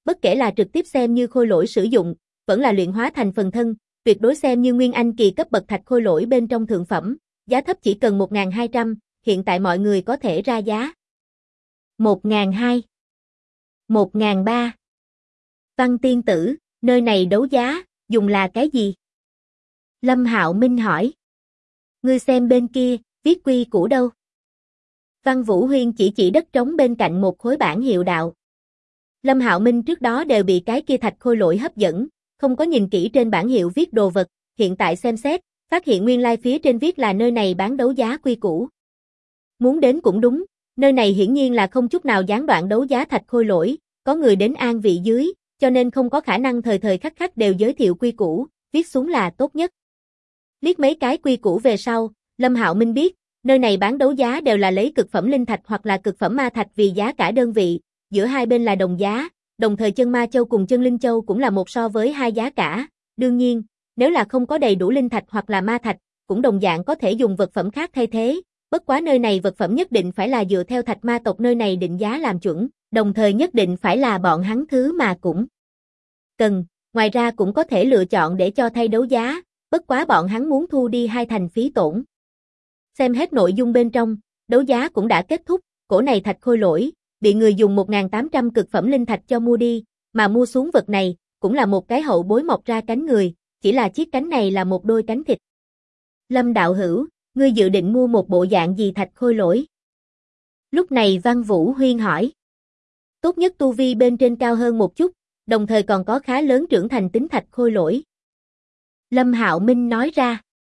bất kể là trực tiếp xem như khôi lỗi sử dụng, vẫn là luyện hóa thành phần thân, tuyệt đối xem như nguyên anh kỳ cấp bậc thạch khôi lỗi bên trong thượng phẩm, giá thấp chỉ cần 1.200, hiện tại mọi người có thể ra giá. 1.200, 1.300. Văn tiên tử, nơi này đấu giá, dùng là cái gì? Lâm Hạo Minh hỏi. Ngươi xem bên kia, viết quy củ đâu? Văn Vũ Huyên chỉ đất trống bên cạnh một khối bảng hiệu đạo. Lâm Hạo Minh trước đó đều bị cái kia thạch khôi lỗi hấp dẫn, không có nhìn kỹ trên bảng hiệu viết đồ vật, hiện tại xem xét, phát hiện nguyên lai phía trên viết là nơi này bán đấu giá quy củ. Muốn đến cũng đúng, nơi này hiển nhiên là không chút nào gián đoạn đấu giá thạch khôi lỗi, có người đến an vị dưới, cho nên không có khả năng thời thời khắc khắc đều giới thiệu quy củ, viết xuống là tốt nhất. Liếc mấy cái quy củ về sau, Lâm Hạo Minh biết, nơi này bán đấu giá đều là lấy cực phẩm linh thạch hoặc là cực phẩm ma thạch vì giá cả đơn vị, giữa hai bên là đồng giá, đồng thời chân ma châu cùng chân linh châu cũng là một so với hai giá cả. Đương nhiên, nếu là không có đầy đủ linh thạch hoặc là ma thạch, cũng đồng dạng có thể dùng vật phẩm khác thay thế, bất quá nơi này vật phẩm nhất định phải là dựa theo thạch ma tộc nơi này định giá làm chuẩn, đồng thời nhất định phải là bọn hắn thứ mà cũng cần, ngoài ra cũng có thể lựa chọn để cho thay đấu giá, bất quá bọn hắn muốn thu đi 2 thành phí tổn. Xem hết nội dung bên trong, đấu giá cũng đã kết thúc, cổ này thạch khôi lỗi, bị người dùng 1.800 cực phẩm linh thạch cho mua đi, mà mua xuống vật này, cũng là một cái hậu bối mọc ra cánh người, chỉ là chiếc cánh này là một đôi cánh thịt. Lâm đạo hữu, ngươi dự định mua một bộ dạng gì thạch khôi lỗi? Lúc này Văn Vũ Huyên hỏi. Tốt nhất tu vi bên trên cao hơn một chút, đồng thời còn có khá lớn trưởng thành tính thạch khôi lỗi. Lâm Hạo Minh nói ra.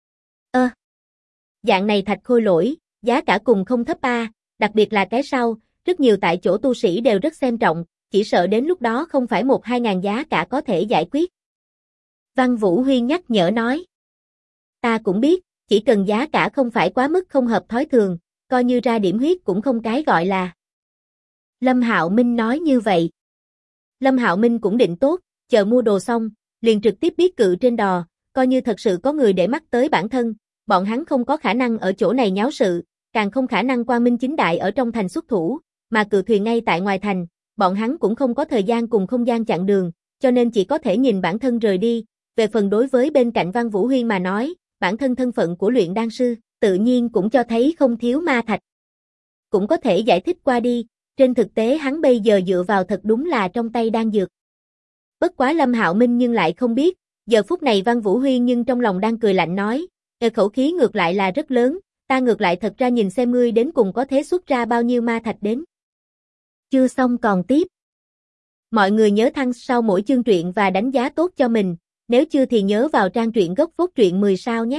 Dạng này thạch khôi lỗi, giá cả cùng không thấp a, đặc biệt là cái sau, rất nhiều tại chỗ tu sĩ đều rất xem trọng, chỉ sợ đến lúc đó không phải 1-2 ngàn giá cả có thể giải quyết. Văn Vũ Huyên nhắc nhở nói. Ta cũng biết, chỉ cần giá cả không phải quá mức không hợp thói thường, coi như ra điểm huyết cũng không cái gọi là. Lâm Hạo Minh nói như vậy. Lâm Hạo Minh cũng định tốt, chờ mua đồ xong, liền trực tiếp biết cự trên đò, coi như thật sự có người để mắt tới bản thân, bọn hắn không có khả năng ở chỗ này nháo sự, càng không khả năng quang minh chính đại ở trong thành xuất thủ, mà cự thuyền ngay tại ngoài thành, bọn hắn cũng không có thời gian cùng không gian chặn đường, cho nên chỉ có thể nhìn bản thân rời đi. Về phần đối với bên cạnh Văn Vũ Huyên mà nói, bản thân thân phận của luyện đan sư, tự nhiên cũng cho thấy không thiếu ma thạch. Cũng có thể giải thích qua đi, trên thực tế hắn bây giờ dựa vào thật đúng là trong tay đan dược. Bất quá Lâm Hạo Minh nhưng lại không biết, giờ phút này Văn Vũ Huyên nhưng trong lòng đang cười lạnh nói, khẩu khí ngược lại là rất lớn, ta ngược lại thật ra nhìn xem ngươi đến cùng có thể xuất ra bao nhiêu ma thạch đến. Chưa xong còn tiếp. Mọi người nhớ thăng sau mỗi chương truyện và đánh giá tốt cho mình, nếu chưa thì nhớ vào trang truyện gốc phốt truyện 10 sao nhé.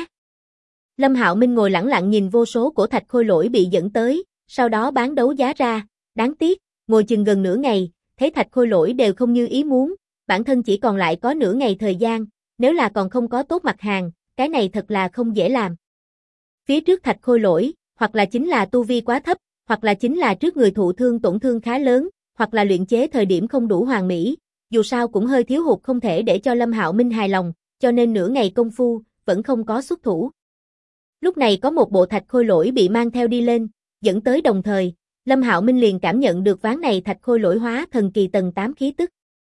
Lâm Hạo Minh ngồi lẳng lặng nhìn vô số cổ thạch khôi lỗi bị dẫn tới, sau đó bán đấu giá ra, đáng tiếc, ngồi chừng gần nửa ngày, thấy thạch khôi lỗi đều không như ý muốn, bản thân chỉ còn lại có nửa ngày thời gian, nếu là còn không có tốt mặt hàng, cái này thật là không dễ làm. Phía trước thạch khôi lỗi, hoặc là chính là tu vi quá thấp, hoặc là chính là trước người thụ thương tổn thương khá lớn, hoặc là luyện chế thời điểm không đủ hoàn mỹ, dù sao cũng hơi thiếu hụt không thể để cho Lâm Hạo Minh hài lòng, cho nên nửa ngày công phu, vẫn không có xuất thủ. Lúc này có một bộ thạch khôi lỗi bị mang theo đi lên, dẫn tới đồng thời, Lâm Hạo Minh liền cảm nhận được ván này thạch khôi lỗi hóa thần kỳ tầng 8 khí tức.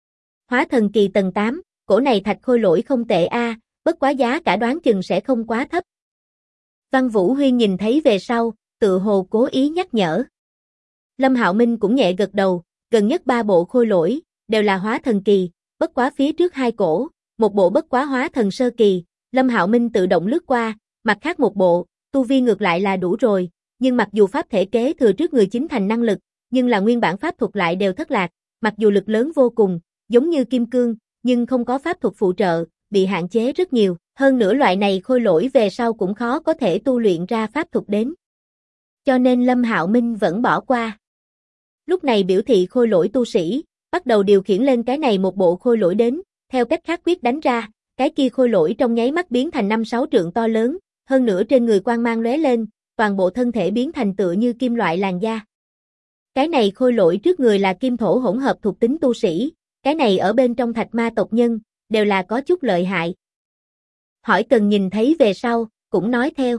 Hóa thần kỳ tầng 8, cổ này thạch khôi lỗi không tệ a, bất quá giá cả đoán chừng sẽ không quá thấp. Văn Vũ Huyên nhìn thấy về sau, tự hồ cố ý nhắc nhở. Lâm Hạo Minh cũng nhẹ gật đầu, gần nhất 3 bộ khôi lỗi, đều là hóa thần kỳ, bất quá phía trước 2 cổ, một bộ bất quá hóa thần sơ kỳ, Lâm Hạo Minh tự động lướt qua, mặt khác một bộ, tu vi ngược lại là đủ rồi, nhưng mặc dù pháp thể kế thừa trước người chính thành năng lực, nhưng là nguyên bản pháp thuật lại đều thất lạc, mặc dù lực lớn vô cùng, giống như kim cương, nhưng không có pháp thuật phụ trợ, bị hạn chế rất nhiều, hơn nữa loại này khôi lỗi về sau cũng khó có thể tu luyện ra pháp thuật đến. Cho nên Lâm Hạo Minh vẫn bỏ qua. Lúc này biểu thị khôi lỗi tu sĩ, bắt đầu điều khiển lên cái này một bộ khôi lỗi đến, theo cách khác quyết đánh ra, cái kia khôi lỗi trong nháy mắt biến thành 5-6 trượng to lớn, hơn nữa trên người quang mang lóe lên, toàn bộ thân thể biến thành tựa như kim loại làn da. Cái này khôi lỗi trước người là kim thổ hỗn hợp thuộc tính tu sĩ, cái này ở bên trong thạch ma tộc nhân, đều là có chút lợi hại. Hỏi Cần nhìn thấy về sau, cũng nói theo.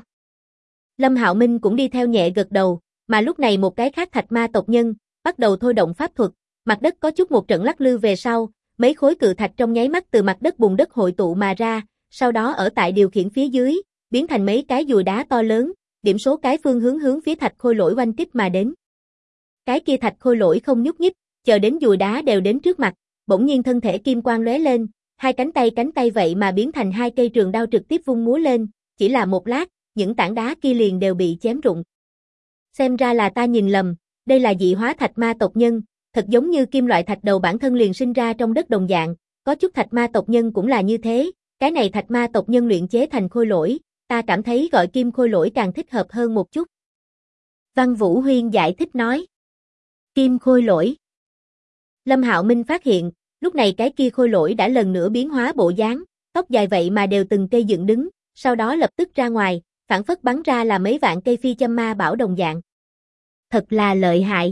Lâm Hạo Minh cũng đi theo nhẹ gật đầu, mà lúc này một cái khác thạch ma tộc nhân, bắt đầu thôi động pháp thuật, Mặt đất có chút một trận lắc lư về sau, mấy khối cự thạch trong nháy mắt từ mặt đất bùn đất hội tụ mà ra, sau đó ở tại điều khiển phía dưới, biến thành mấy cái dùi đá to lớn, điểm số cái phương hướng phía thạch khôi lỗi oanh kích mà đến. Cái kia thạch khôi lỗi không nhúc nhích, chờ đến dùi đá đều đến trước mặt, bỗng nhiên thân thể kim quang lóe lên, hai cánh tay vậy mà biến thành hai cây trường đao trực tiếp vung múa lên, chỉ là một lát, những tảng đá kia liền đều bị chém rụng. Xem ra là ta nhìn lầm, đây là dị hóa thạch ma tộc nhân, thật giống như kim loại thạch đầu bản thân liền sinh ra trong đất đồng dạng, có chút thạch ma tộc nhân cũng là như thế, cái này thạch ma tộc nhân luyện chế thành khôi lỗi, ta cảm thấy gọi kim khôi lỗi càng thích hợp hơn một chút. Văn Vũ Huyên giải thích nói. Kim khôi lỗi. Lâm Hạo Minh phát hiện, lúc này cái kia khôi lỗi đã lần nữa biến hóa bộ dáng, tóc dài vậy mà đều từng cây dựng đứng, sau đó lập tức ra ngoài, phản phất bắn ra là mấy vạn cây phi châm ma bảo đồng dạng. Thật là lợi hại.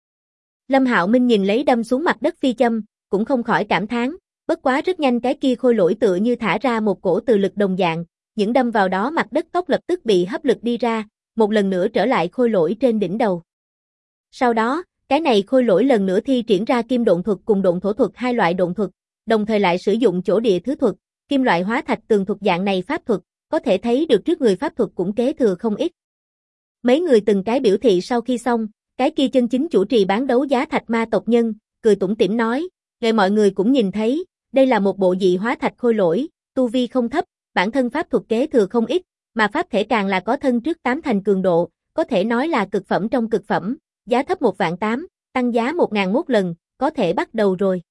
Lâm Hạo Minh nhìn lấy đâm xuống mặt đất phi châm, cũng không khỏi cảm thán, bất quá rất nhanh cái kia khôi lỗi tựa như thả ra một cổ từ lực đồng dạng, những đâm vào đó mặt đất tốc lập tức bị hấp lực đi ra, một lần nữa trở lại khôi lỗi trên đỉnh đầu. Sau đó, cái này khôi lỗi lần nữa thi triển ra kim độn thuật cùng độn thổ thuật hai loại độn thuật, đồng thời lại sử dụng chỗ địa thứ thuật, kim loại hóa thạch tường thuật dạng này pháp thuật, có thể thấy được trước người pháp thuật cũng kế thừa không ít. Mấy người từng cái biểu thị sau khi xong, cái kia chân chính chủ trì bán đấu giá thạch ma tộc nhân, cười tủm tỉm nói, rồi mọi người cũng nhìn thấy, đây là một bộ dị hóa thạch khôi lỗi, tu vi không thấp, bản thân pháp thuật kế thừa không ít, mà pháp thể càng là có thân trước 8 thành cường độ, có thể nói là cực phẩm trong cực phẩm, giá thấp 1.800.000, tăng giá 1.001 lần, có thể bắt đầu rồi.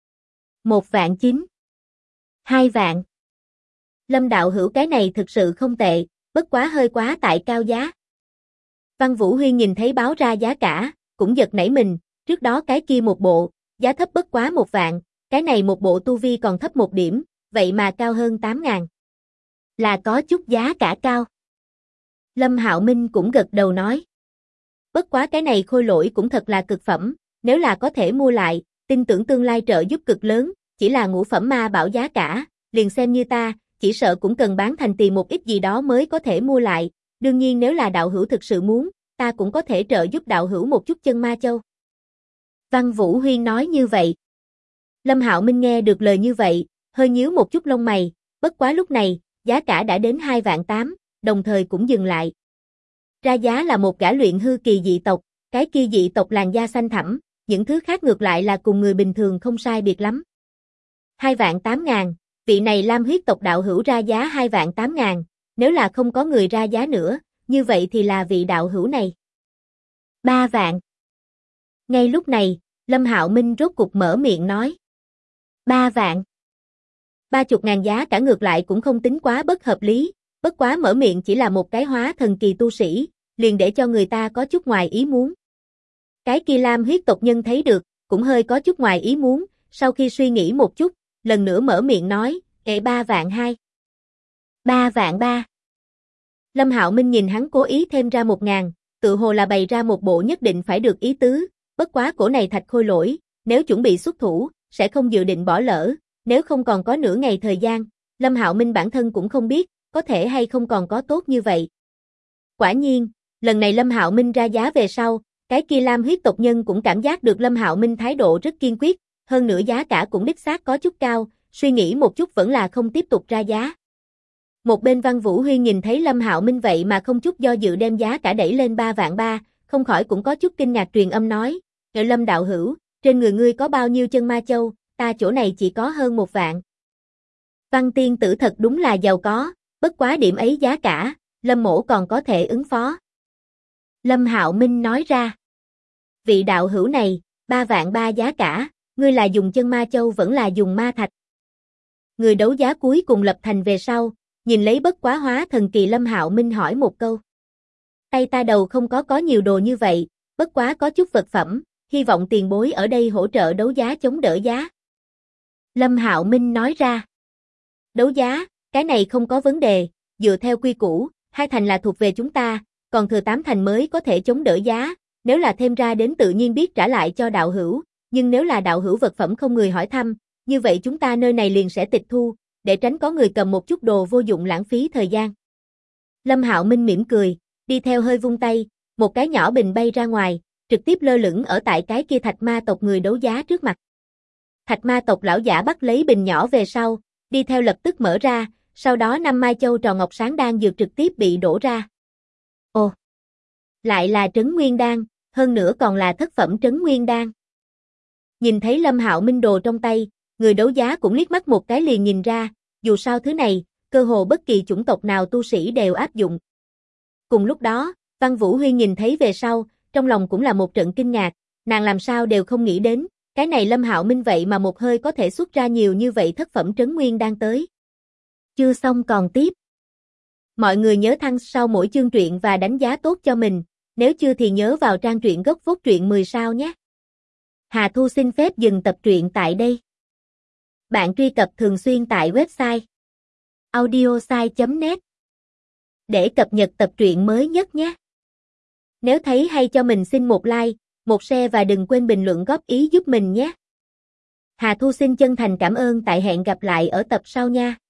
1.900.000. 2 vạn. Lâm đạo hữu cái này thực sự không tệ, bất quá hơi quá tại cao giá. Văn Vũ Huyên nhìn thấy báo ra giá cả, cũng giật nảy mình, trước đó cái kia một bộ, giá thấp bất quá 1 vạn, cái này một bộ tu vi còn thấp một điểm, vậy mà cao hơn 8.000. Là có chút giá cả cao. Lâm Hạo Minh cũng gật đầu nói. Bất quá cái này khôi lỗi cũng thật là cực phẩm, nếu là có thể mua lại, tin tưởng tương lai trợ giúp cực lớn, chỉ là ngũ phẩm ma bảo giá cả, liền xem như ta, chỉ sợ cũng cần bán thành tiền một ít gì đó mới có thể mua lại, đương nhiên nếu là đạo hữu thực sự muốn, ta cũng có thể trợ giúp đạo hữu một chút chân ma châu. Văn Vũ Huyên nói như vậy. Lâm Hạo Minh nghe được lời như vậy, hơi nhíu một chút lông mày, bất quá lúc này, giá cả đã đến 2.800.000, đồng thời cũng dừng lại. Ra giá là một gã luyện hư kỳ dị tộc, cái kia dị tộc làn da xanh thẳm, những thứ khác ngược lại là cùng người bình thường không sai biệt lắm. 2.800.000, vị này Lam huyết tộc đạo hữu ra giá 2.800.000, nếu là không có người ra giá nữa, như vậy thì là vị đạo hữu này. 3 vạn. Ngay lúc này, Lâm Hạo Minh rốt cục mở miệng nói. 3 vạn. 30.000 giá cả ngược lại cũng không tính quá bất hợp lý, bất quá mở miệng chỉ là một cái hóa thần kỳ tu sĩ, liền để cho người ta có chút ngoài ý muốn. Cái kia Lam huyết tộc nhân thấy được, cũng hơi có chút ngoài ý muốn, sau khi suy nghĩ một chút, lần nữa mở miệng nói, 3.200.000. 3.300.000. Lâm Hạo Minh nhìn hắn cố ý thêm ra 1.000, tự hồ là bày ra một bộ nhất định phải được ý tứ, bất quá cổ này thạch khôi lỗi, nếu chuẩn bị xuất thủ, sẽ không dự định bỏ lỡ, nếu không còn có nửa ngày thời gian, Lâm Hạo Minh bản thân cũng không biết, có thể hay không còn có tốt như vậy. Quả nhiên, lần này Lâm Hạo Minh ra giá về sau, cái kia Lam huyết tộc nhân cũng cảm giác được Lâm Hạo Minh thái độ rất kiên quyết, hơn nữa giá cả cũng đích xác có chút cao, suy nghĩ một chút vẫn là không tiếp tục ra giá. Một bên Văn Vũ Huyên nhìn thấy Lâm Hạo Minh vậy mà không chút do dự đem giá cả đẩy lên 3.300.000, không khỏi cũng có chút kinh ngạc truyền âm nói, Lâm đạo hữu, trên người ngươi có bao nhiêu chân ma châu, ta chỗ này chỉ có hơn 1 vạn. Văn tiên tử thật đúng là giàu có, bất quá điểm ấy giá cả, Lâm mỗ còn có thể ứng phó. Lâm Hạo Minh nói ra. Vị đạo hữu này, 3.300.000 giá cả, ngươi là dùng chân ma châu vẫn là dùng ma thạch. Người đấu giá cuối cùng lập thành về sau, nhìn lấy bất quá hóa thần kỳ Lâm Hạo Minh hỏi một câu. Tay ta đầu không có nhiều đồ như vậy, bất quá có chút vật phẩm, hy vọng tiền bối ở đây hỗ trợ đấu giá chống đỡ giá. Lâm Hạo Minh nói ra. Đấu giá, cái này không có vấn đề, dựa theo quy củ, 2 thành là thuộc về chúng ta, còn thừa 8 thành mới có thể chống đỡ giá, nếu là thêm ra đến tự nhiên biết trả lại cho đạo hữu, nhưng nếu là đạo hữu vật phẩm không người hỏi thăm, như vậy chúng ta nơi này liền sẽ tịch thu, để tránh có người cầm một chút đồ vô dụng lãng phí thời gian. Lâm Hạo Minh mỉm cười, đi theo hơi vung tay, một cái nhỏ bình bay ra ngoài, trực tiếp lơ lửng ở tại cái kia thạch ma tộc người đấu giá trước mặt. Thạch ma tộc lão giả bắt lấy bình nhỏ về sau, đi theo lập tức mở ra, sau đó 5 mai châu tròn ngọc sáng đan dược trực tiếp bị đổ ra. Ồ! Lại là trấn nguyên đan, hơn nữa còn là thất phẩm trấn nguyên đan. Nhìn thấy Lâm Hạo Minh đồ trong tay, người đấu giá cũng liếc mắt một cái liền nhìn ra, dù sao thứ này, cơ hồ bất kỳ chủng tộc nào tu sĩ đều áp dụng. Cùng lúc đó, Văn Vũ Huyên nhìn thấy về sau, trong lòng cũng là một trận kinh ngạc, nàng làm sao đều không nghĩ đến, cái này Lâm Hạo Minh vậy mà một hơi có thể xuất ra nhiều như vậy thất phẩm trấn nguyên đan tới. Chưa xong còn tiếp. Mọi người nhớ thăng sau mỗi chương truyện và đánh giá tốt cho mình, nếu chưa thì nhớ vào trang truyện gốc Vốt Truyện 10 sao nhé. Hà Thu xin phép dừng tập truyện tại đây. Bạn truy cập thường xuyên tại website audiosai.net để cập nhật tập truyện mới nhất nhé. Nếu thấy hay cho mình xin một like, một share và đừng quên bình luận góp ý giúp mình nhé. Hà Thu xin chân thành cảm ơn, tại hẹn gặp lại ở tập sau nha.